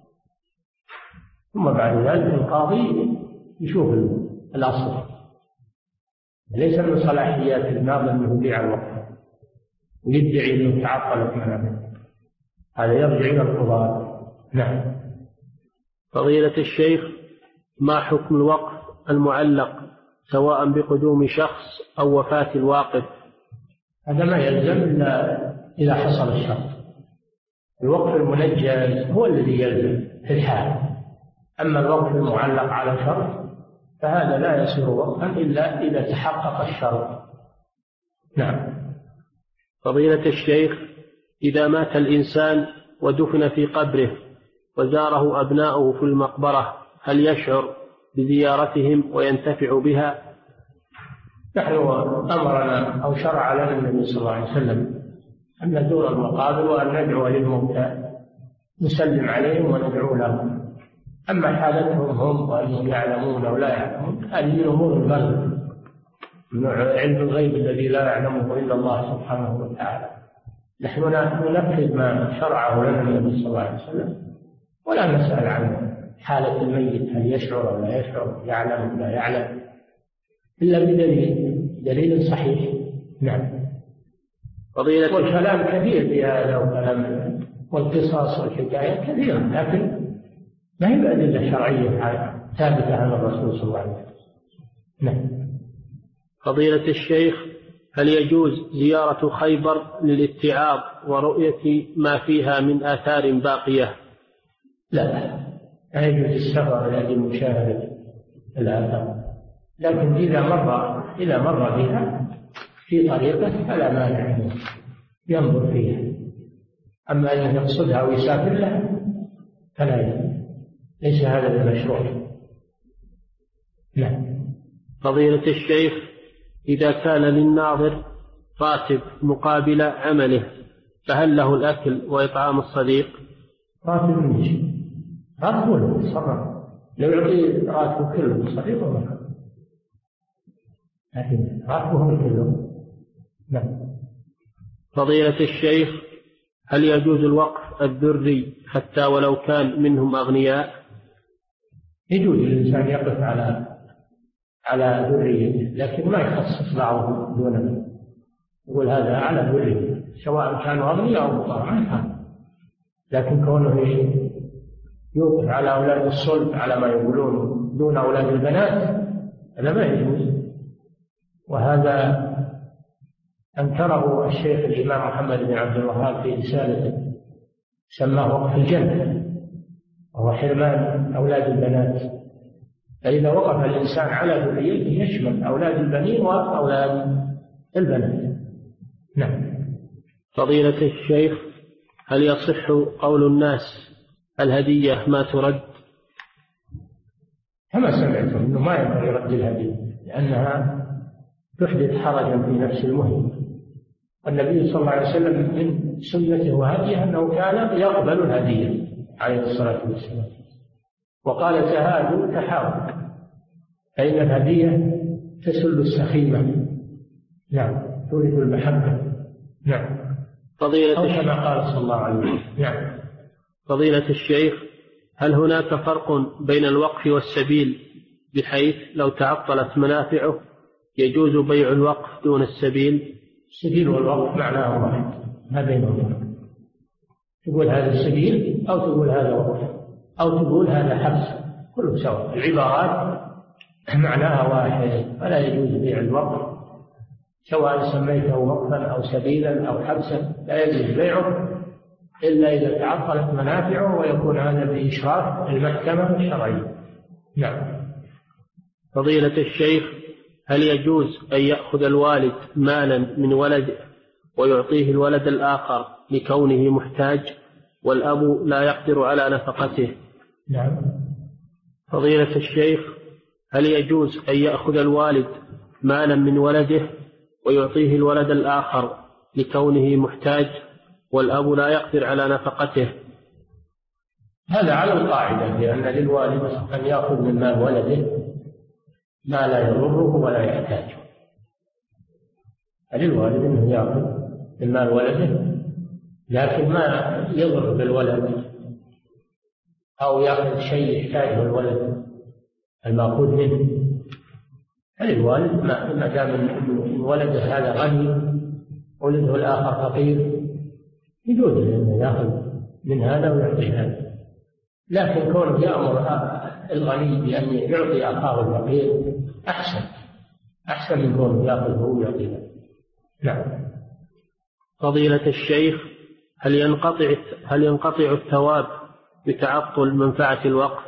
ثم بعد ذلك القاضي يشوف الأصل. ليس من صلاحيات الناظر أنه يبيع الوقف ويدعي أنه تعطلت منافعه، هذا يرجع إلى القضاة. نعم. فضيلة الشيخ، ما حكم الوقف المعلق سواء بقدوم شخص أو وفاة الواقف؟ هذا ما يلزم إلا إذا حصل الشرط. الوقف المنجز هو الذي يلزم في الحال، أما الوقف المعلق على شرط فهذا لا يصير وقفا إلا إذا تحقق الشرط. نعم. فضيلة الشيخ، إذا مات الإنسان ودفن في قبره وزاره أبناؤه في المقبرة، هل يشعر بزيارتهم وينتفع بها؟ نحن أمرنا أو شرع لنا النبي صلى الله عليه وسلم أن نزور المقابر وأن ندعو للموتى، نسلم عليهم وندعو لهم. أما حالتهم هم وأنهم يعلمون أو لا يعلمون، هذه من أمور الغيب، من علم الغيب الذي لا يعلمه إلا الله سبحانه وتعالى. نحن ننفذ ما شرعه لنا النبي صلى الله عليه وسلم، ولا نسأل عن حالة الميت هل يشعر أو لا يشعر، يعلم أو لا يعلم، إلا بدليل صحيح. نعم. والكلام كثير في هذا، وكلام والقصص والحكايات كثيرة، لكن ما هي بأدلة شرعية ثابتة عن الرسول صلى الله عليه وسلم. نعم. فضيلة الشيخ، هل يجوز زيارة خيبر للاتعاظ ورؤية ما فيها من آثار باقية؟ لا يجوز السفر لأجل مشاهدة الآثار، لكن إذا مر بها في طريقه فلا مانع ينظر فيها. أما أنه يقصدها ويسافر لها فلا يجوز، ليس هذا المشروع. نعم. فضيلة الشيخ، إذا كان للناظر راتب مقابل عمله، فهل له الأكل وإطعام الصديق؟ راتب من شيء، راتبه له صرف، لو يعطي راتبه كله الصديق وما، لكن راتبه كله. نعم. فضيلة الشيخ، هل يجوز الوقف الذري حتى ولو كان منهم أغنياء؟ يجوز الإنسان يقف على ذريته، لكن ما يخصص بعضهم دون من، يقول هذا على ذريته سواء كانوا أغنياء أو فقراء، ما يفهم. لكن كونه يوقف على أولاد الصلب على ما يقولون دون أولاد البنات، هذا ما يجوز. وهذا أنكره الشيخ الإمام محمد بن عبد الوهاب في رسالته سماه وقف الجنة، وهو حرمان أولاد البنات. فإذا وقف الإنسان على ذريته يشمل أولاد البنين وأولاد البنات. نعم. فضيلة الشيخ، هل يصح قول الناس الهدية ما ترد؟ كما سمعتم أنه ما ينبغي رد الهدية، لأنها تحدث حرجا في نفس المهم. والنبي صلى الله عليه وسلم من سنته وهديه أنه كان يقبل الهدية عليه الصلاة والسلام. وقال تهادوا تحاوروا، فإن الهدية تسل السخيمة. نعم، تورث المحبة. نعم، أو كما قال صلى الله عليه وسلم. نعم. فضيلة الشيخ، هل هناك فرق بين الوقف والسبيل، بحيث لو تعطلت منافعه يجوز بيع الوقف دون السبيل؟ السبيل والوقف معناه واحد، ما بينهم فرق. تقول هذا السبيل أو تقول هذا وقف أو تقول هذا حبس، كله سواء، العبارات معناها واحد. فلا يجوز بيع الوقف سواء سميته وقفا أو سبيلا أو حبسا، لا يجوز بيعه إلا إذا تعطلت منافعه، ويكون هذا بإشراف المحكمة الشرعية. نعم. فضيلة الشيخ، هل يجوز أن يأخذ الوالد مالا من ولد ويعطيه الولد الآخر لكونه محتاج والأب لا يقدر على نفقته؟ نعم. فضيلة الشيخ، هل يجوز أن يأخذ الوالد مالا من ولده ويعطيه الولد الآخر لكونه محتاج والأب لا يقدر على نفقته؟ هذا على القاعدة، لأن للوالد أن يأخذ من مال ولده ما لا يضره ولا يحتاجه. للوالد أنه يأخذ من مال ولده لكن ما يضر بالولد، أو يأخذ شيء يحتاجه الولد المأخوذ منه. فللوالد ما دام ولده هذا غني ولده الآخر فقير يجوز أنه يأخذ من هذا ويعطي هذا. لكن كونه يأمر الغني بأن يعطي أخاه الفقير أحسن من كونه يأخذه ويعطي هذا. نعم. فضيلة الشيخ، هل ينقطع الثواب بتعطل منفعة الوقف؟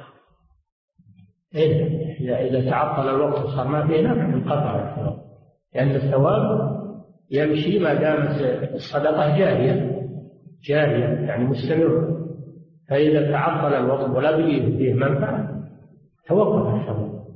إذا تعطل الوقت صار ما فيه نفع انقطع الثواب، لأن الثواب يمشي ما دامت الصدقة جارية يعني مستمرة. فإذا تعطل الوقت ولا بقي فيه منفعة توقف الثواب.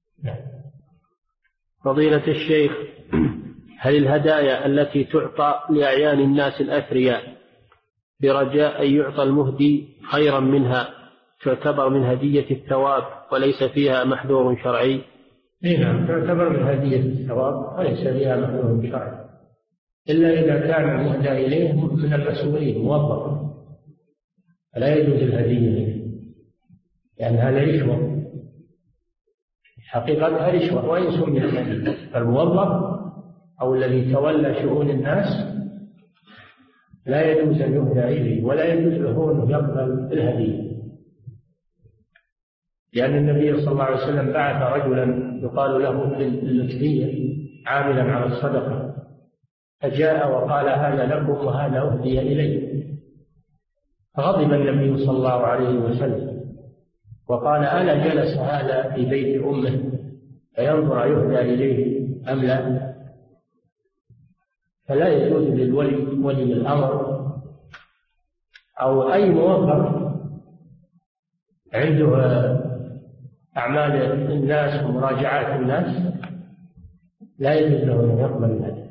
فضيلة الشيخ، هل الهدايا التي تعطى لأعيان الناس الأثرياء برجاء أن يعطى المهدي خيرا منها تعتبر من هدية الثواب وليس فيها محذور شرعي؟ نعم، تعتبر من هدية الثواب وليس فيها محذور شرعي، إلا إذا كان المهدى إليه من المسؤولين موظف، فلا يجوز الهدية إليه، لأن هذا رشوة، حقيقتها رشوة وإن سميت هدية. فالموظف أو الذي تولى شؤون الناس لا يجوز أن يهدى إليه، ولا يجوز له أن يقبل الهدية، لأن النبي صلى الله عليه وسلم بعث رجلا يقال له اللتبية عاملا على الصدقة، فجاء وقال هذا لكم وهذا أهدي إلي، فغضب النبي صلى الله عليه وسلم وقال ألا جلس هذا في بيت أمه فينظر يهدى إليه أم لا؟ فلا يجوز ولي الأمر أو أي موظف عنده أعمال الناس ومراجعات الناس لا يجوز له أن يقبل هذا،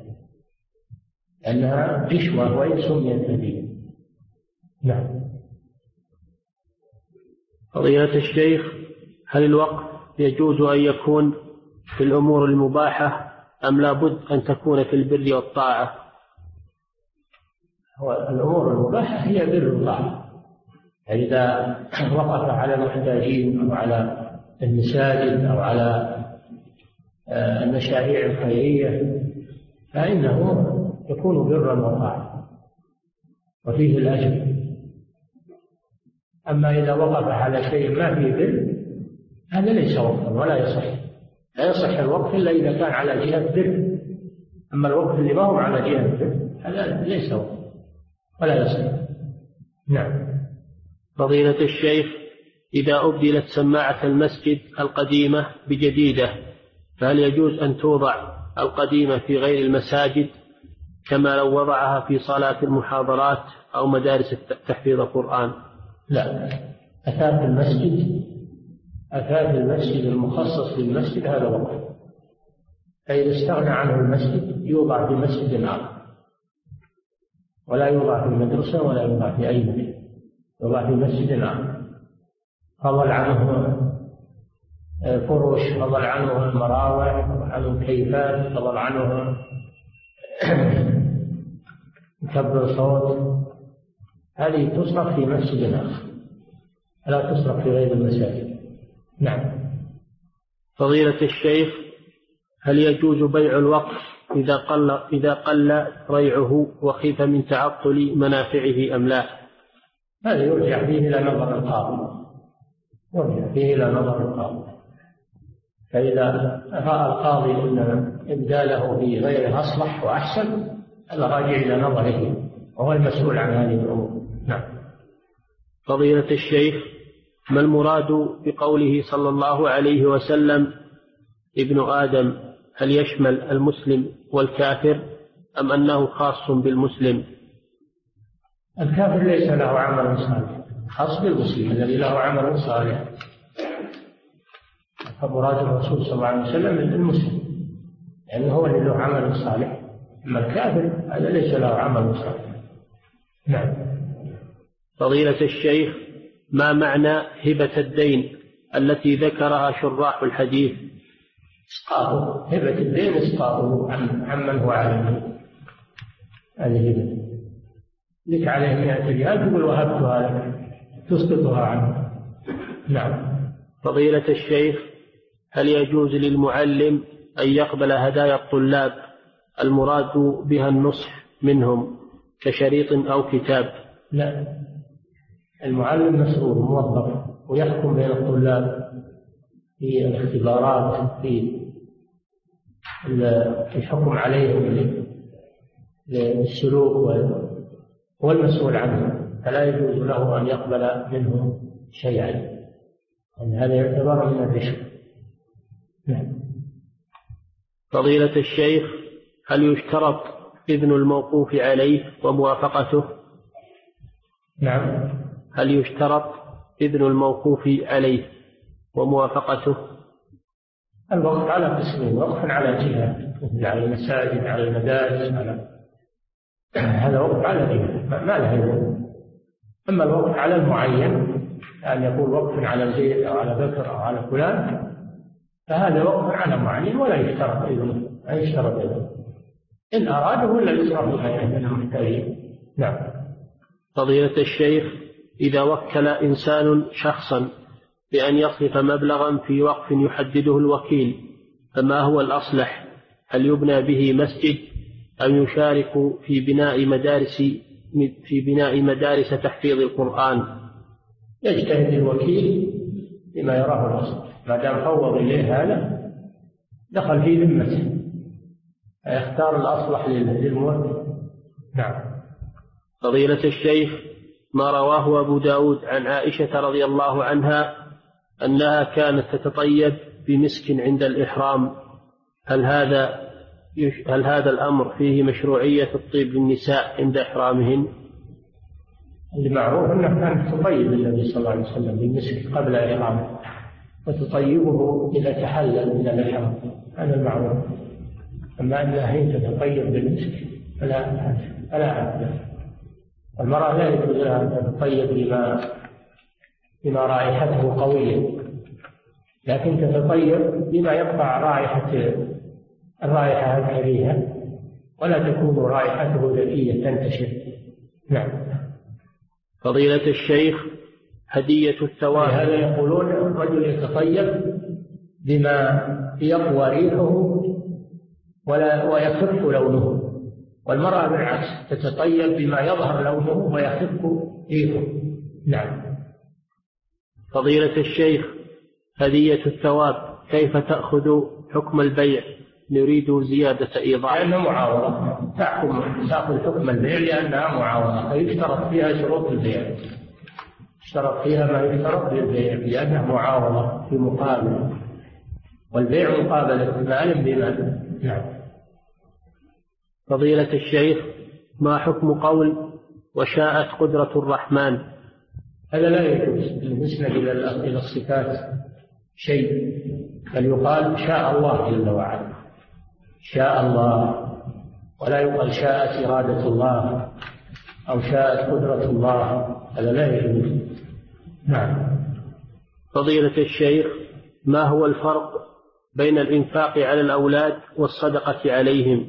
لأنها رشوة وإن سميت هدية. نعم. فضيلة الشيخ، هل الوقف يجوز أن يكون في الأمور المباحة أم لا بد أن تكون في البر والطاعة؟ الأمور المباحة هي بر والطاعة، إذا وقف على المحتاجين أو على المساجد أو على المشاريع الخيرية فإنه يكون برا وطاعة وفيه الأجر. أما إذا وقف على شيء ما فيه بر هذا ليس وقفا ولا يصح، لا يصح الوقف إلا إذا كان على جهة بر. أما الوقف اللي ما هو على جهة بر هذا ليس وقف ولا يصح. نعم. فضيلة الشيخ، إذا أبدلت سماعة المسجد القديمة بجديدة فهل يجوز أن توضع القديمة في غير المساجد كما لو وضعها في صلاة المحاضرات أو مدارس تحفيظ القرآن؟ لا، أثاث المسجد المخصص للمسجد هذا وقف، فإذا استغنى عنه المسجد يوضع في مسجد آخر، ولا يوضع في المدرسة ولا يوضع في أي مكان، يوضع في مسجد آخر. فضل عنه فرش، فضل عنه المراوح، فضل عنه الكيفات، فضل عنه مكبر صوت. هذه تصرف في مسجد آخر، لا تصرف في غير المساجد. نعم. فضيلة الشيخ، هل يجوز بيع الوقف إذا قل ريعه وخيف من تعطل منافعه أم لا؟ هذا يرجع فيه إلى نظر القاضي، فإذا رأى القاضي أن إبداله في غير أصلح وأحسن، هذا راجع إلى نظره وهو المسؤول عن هذه الأمور. نعم. فضيلة الشيخ، ما المراد بقوله صلى الله عليه وسلم ابن آدم؟ هل يشمل المسلم والكافر أم أنه خاص بالمسلم؟ الكافر ليس له عمل صالح، خاص بالمسلم الذي له عمل صالح. فمراد الرسول صلى الله عليه وسلم المسلم لأنه هو الذي له عمل صالح، أما الكافر هذا ليس له عمل صالح. نعم. فضيلة الشيخ، ما معنى هبة الدين التي ذكرها شراح الحديث؟ إسقاطه، هبة الدين إسقاطه عمن هو عليه. هذه هبة لك عليه 100 ريال تقول وهبتها لك، تسقطها عنه. نعم. فضيلة الشيخ، هل يجوز للمعلم أن يقبل هدايا الطلاب المراد بها النصح منهم كشريط أو كتاب؟ لا، المعلم مسؤول موظف ويحكم بين الطلاب في الاختبارات، في الحكم عليهم للسلوك، هو المسؤول عنه، فلا يجوز له أن يقبل منه شيئا، يعني هذا يعتبر من الرشوة. نعم. فضيلة الشيخ، هل يشترط إذن الموقوف عليه وموافقته؟ نعم. هل يشترط إذن الموقوف عليه وموافقته؟ الوقف على قسمين: وقف على جهة مثل على المساجد، على المدارس، هذا وقف على جهة ما له إذن. أما الوقف على المعين، أن يكون وقف على زيد أو على بكر أو على فلان، فهذا وقف على معين ولا يشترط إذنه، لا يشترط إذنه، إن أراده ولا يشترط إذن المحتاجين. نعم. فضيلة الشيخ، إذا وكل إنسان شخصا بأن يصرف مبلغا في وقف يحدده الوكيل، فما هو الأصلح؟ هل يبنى به مسجد أم يشارك في بناء مدارس تحفيظ القرآن؟ يجتهد الوكيل بما يراه الأصلح، ما دام فوض إليه هذا دخل في ذمته، يختار الأصلح للموكل. نعم. فضيلة الشيخ، ما رواه أبو داود عن عائشة رضي الله عنها أنها كانت تتطيب بمسك عند الإحرام، هل هذا الأمر فيه مشروعية الطيب للنساء عند إحرامهن؟ المعروف أنه كانت تطيب النبي صلى الله عليه وسلم بالمسك قبل إحرامه، وتطيبه إذا تحلل من الإحرام، هذا المعروف. أما أنها هي تتطيب بالمسك فلا أعلم. المرأة لا يجوز لها أن تتطيب بما رائحته قوية، لكن تتطيب بما يقطع الرائحة الكريهة، ولا تكون رائحته ذكية تنتشر. نعم. فضيلة الشيخ، هدية الثواب. هذا يقولون الرجل يتطيب بما يقوى ريحه ويخف لونه، والمرأة بالعكس تتطيب بما يظهر لونه ويخف ريحه. نعم. فضيلة الشيخ، هدية الثواب كيف تأخذ حكم البيع؟ نريد زيادة إيضاح. لأنها معاوضة، تأخذ حكم البيع لأنها معاوضة، فيشترط فيها شروط البيع، يشترط فيها ما يشترط للبيع لأنها معاوضة في مقابل، والبيع مقابلة مال بمال. نعم. فضيلة الشيخ، ما حكم قول وشاءت قدرة الرحمن؟ هذا لا يجوز بالنسبة إلى الصفات شيء، بل يقال شاء الله جل وعلا، شاء الله، ولا يقال شاءت إرادة الله أو شاءت قدرة الله، هذا لا يجوز. نعم. فضيلة الشيخ، ما هو الفرق بين الإنفاق على الأولاد والصدقة عليهم؟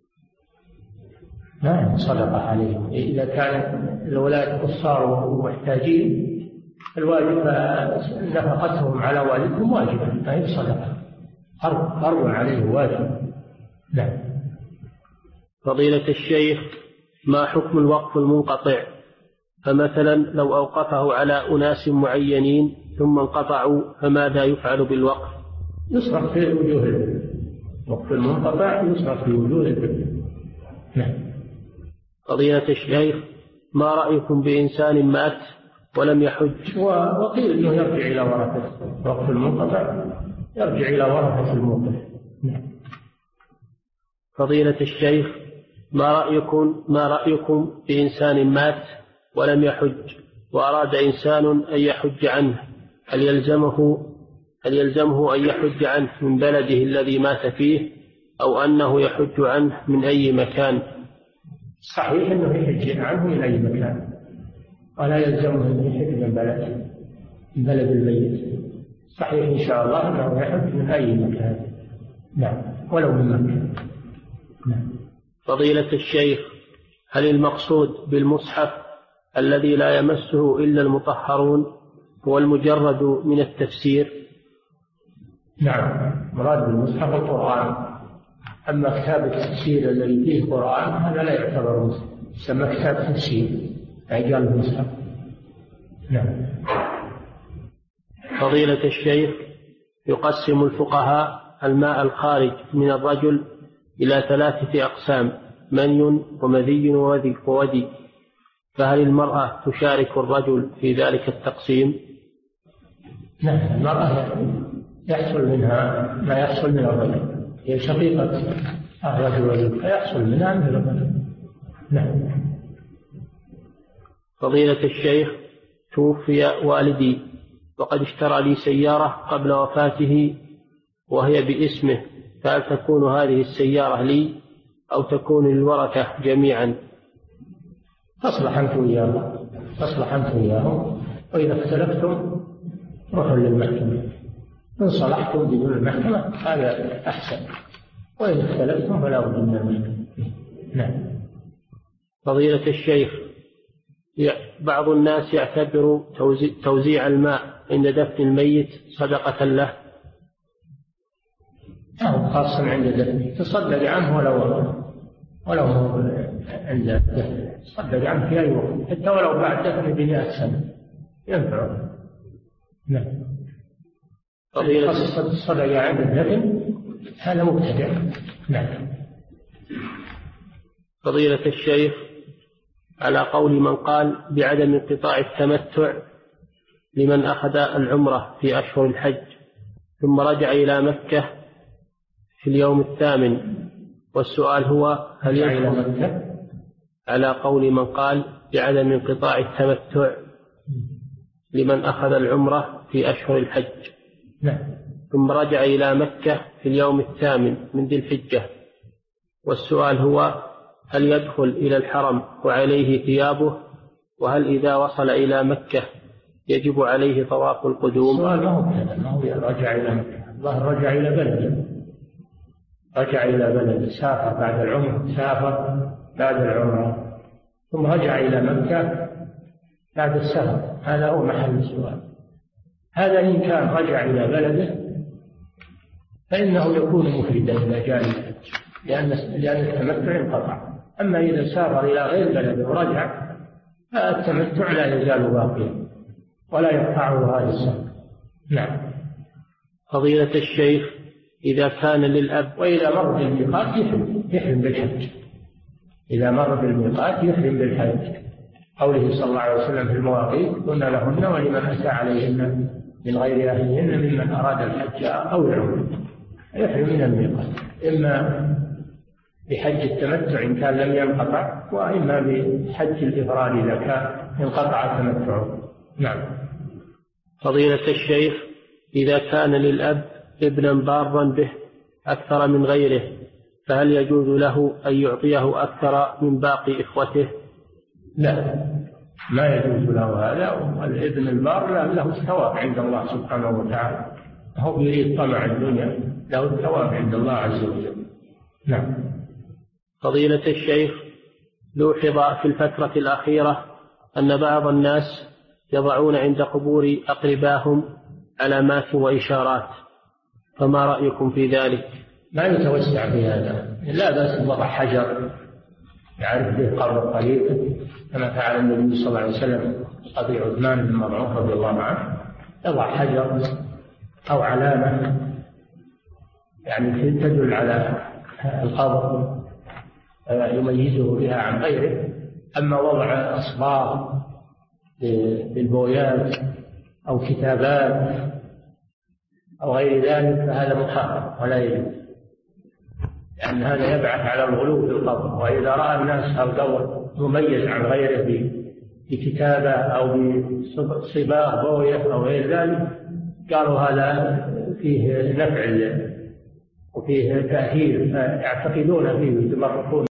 لا صدقة عليهم إذا كان الأولاد قصار ومحتاجين الواجب نفقتهم على والدهم واجبة، فهي صدقة، فرض عليه واجب. نعم. فضيلة الشيخ، ما حكم الوقف المنقطع؟ فمثلا لو أوقفه على أناس معينين ثم انقطعوا فماذا يفعل بالوقف؟ يصرف في وجوه البر. وقف المنقطع يصرف في وجوه البر. نعم. فضيلة الشيخ، ما رأيكم بإنسان مات ولم يحج؟ وقيل أنه يرجع إلى ورثته. وقف المنقطع يرجع إلى ورثة الموقف. نعم. فضيلة الشيخ، ما رأيكم بإنسان مات ولم يحج وأراد إنسان أن يحج عنه، هل يلزمه أن يحج عنه من بلده الذي مات فيه أو أنه يحج عنه من أي مكان؟ صحيح أنه يحج عنه من أي مكان، ولا يلزمه أن يحج من بلد الميت. صحيح إن شاء الله أنه يحج من أي مكان. نعم، ولو من مكة. نعم. فضيلة الشيخ، هل المقصود بالمصحف الذي لا يمسه إلا المطهرون هو المجرد من التفسير؟ نعم، مراد بالمصحف القرآن. أما كتاب التفسير الذي فيه القرآن هذا لا يعتبر مصحف، يسمى كتاب تفسير عجال المصحف. نعم. فضيلة الشيخ، يقسم الفقهاء الماء الخارج من الرجل إلى 3 أقسام: مني ومذي وودي، فهل المرأة تشارك الرجل في ذلك التقسيم؟ نعم، المرأة يحصل منها ما يحصل من الرجل، هي شقيقة الرجل فيحصل منها مثل الرجل. نعم. فضيلة الشيخ، توفي والدي وقد اشترى لي سيارة قبل وفاته وهي باسمه، فهل تكون هذه السيارة لي أو تكون للورثة جميعا؟ تصلح أنت وياهم، وإذا اختلفتم روحوا للمحكمة. إن صلحتم بدون المحكمة هذا أحسن، وإن اختلفتم فلا بد من المحكمة. نعم. فضيلة الشيخ، بعض الناس يعتبر توزيع الماء عند دفن الميت صدقة له. خاصة عند دفنه، تصدق عنه ولو عند دفنه، تصدق عنه في أي وقت، حتى ولو بعد دفنه ب100 سنة ينفعه. نعم. الصدقة عند الدفن هذا مبتدع. نعم. فضيلة الشيخ، على قول من قال بعدم انقطاع التمتع لمن أخذ العمرة في أشهر الحج ثم رجع إلى مكة في اليوم 8، والسؤال هو هل يدخل على قول من قال بعدم انقطاع التمتع لمن أخذ العمرة في أشهر الحج ثم رجع إلى مكة في اليوم 8 من ذي الحجة، والسؤال هو هل يدخل إلى الحرم وعليه ثيابه، وهل إذا وصل إلى مكة يجب عليه طواف القدوم؟ السؤال ما هو رجع إلى مكة، الله رجع إلى بلده، رجع إلى بلده، سافر بعد العمرة ثم رجع إلى مكة بعد السفر، هذا هو محل السؤال. هذا إن كان رجع إلى بلده فإنه يكون مفردا إلى جانب الحج، لأن التمتع انقطع. أما إذا سافر إلى غير بلده ورجع فالتمتع لا يزال باقيا ولا يقطعه هذا السفر. نعم. فضيلة الشيخ، إذا كان للأب وإذا مر بالميقات يحرم بالحج، إذا مر بالميقات يحرم بالحج، قوله صلى الله عليه وسلم في المواقيت قلنا لهن ولمن أتى عليهن من غير أهلهن ممن أراد الحج أو العمرة، يحرم من الميقات، إما بحج التمتع إن كان لم ينقطع، وإما بحج الإفراد إذا كان انقطع تمتعه. نعم. فضيلة الشيخ، إذا كان للأب ابنا بارا به أكثر من غيره فهل يجوز له أن يعطيه أكثر من باقي إخوته؟ لا، ما يجوز له هذا. والابن البار له الثواب عند الله سبحانه وتعالى، هو يريد طمع الدنيا، له الثواب عند الله عز وجل. نعم. فضيلة الشيخ، لوحظ في الفترة الأخيرة أن بعض الناس يضعون عند قبور أقرباهم علامات وإشارات، فما رأيكم في ذلك؟ ما يتوسع في هذا، لا بأس بوضع حجر يعرف به قبر قريب، كما فعل النبي صلى الله عليه وسلم قبر عثمان بن مظعون رضي الله عنه، يضع حجر أو علامة يعني تدل على القبر يميزه بها عن غيره. أما وضع أصباغ بالبويات أو كتابات أو غير ذلك فهذا محرم ولا يجوز، لأن هذا يبعث على الغلو في القبر. وإذا رأى الناس القبر مميز عن غيره بكتابة أو بصباغ بوية أو غير ذلك قالوا هذا فيه نفع وفيه تأثير، فيعتقدون فيه يتبركون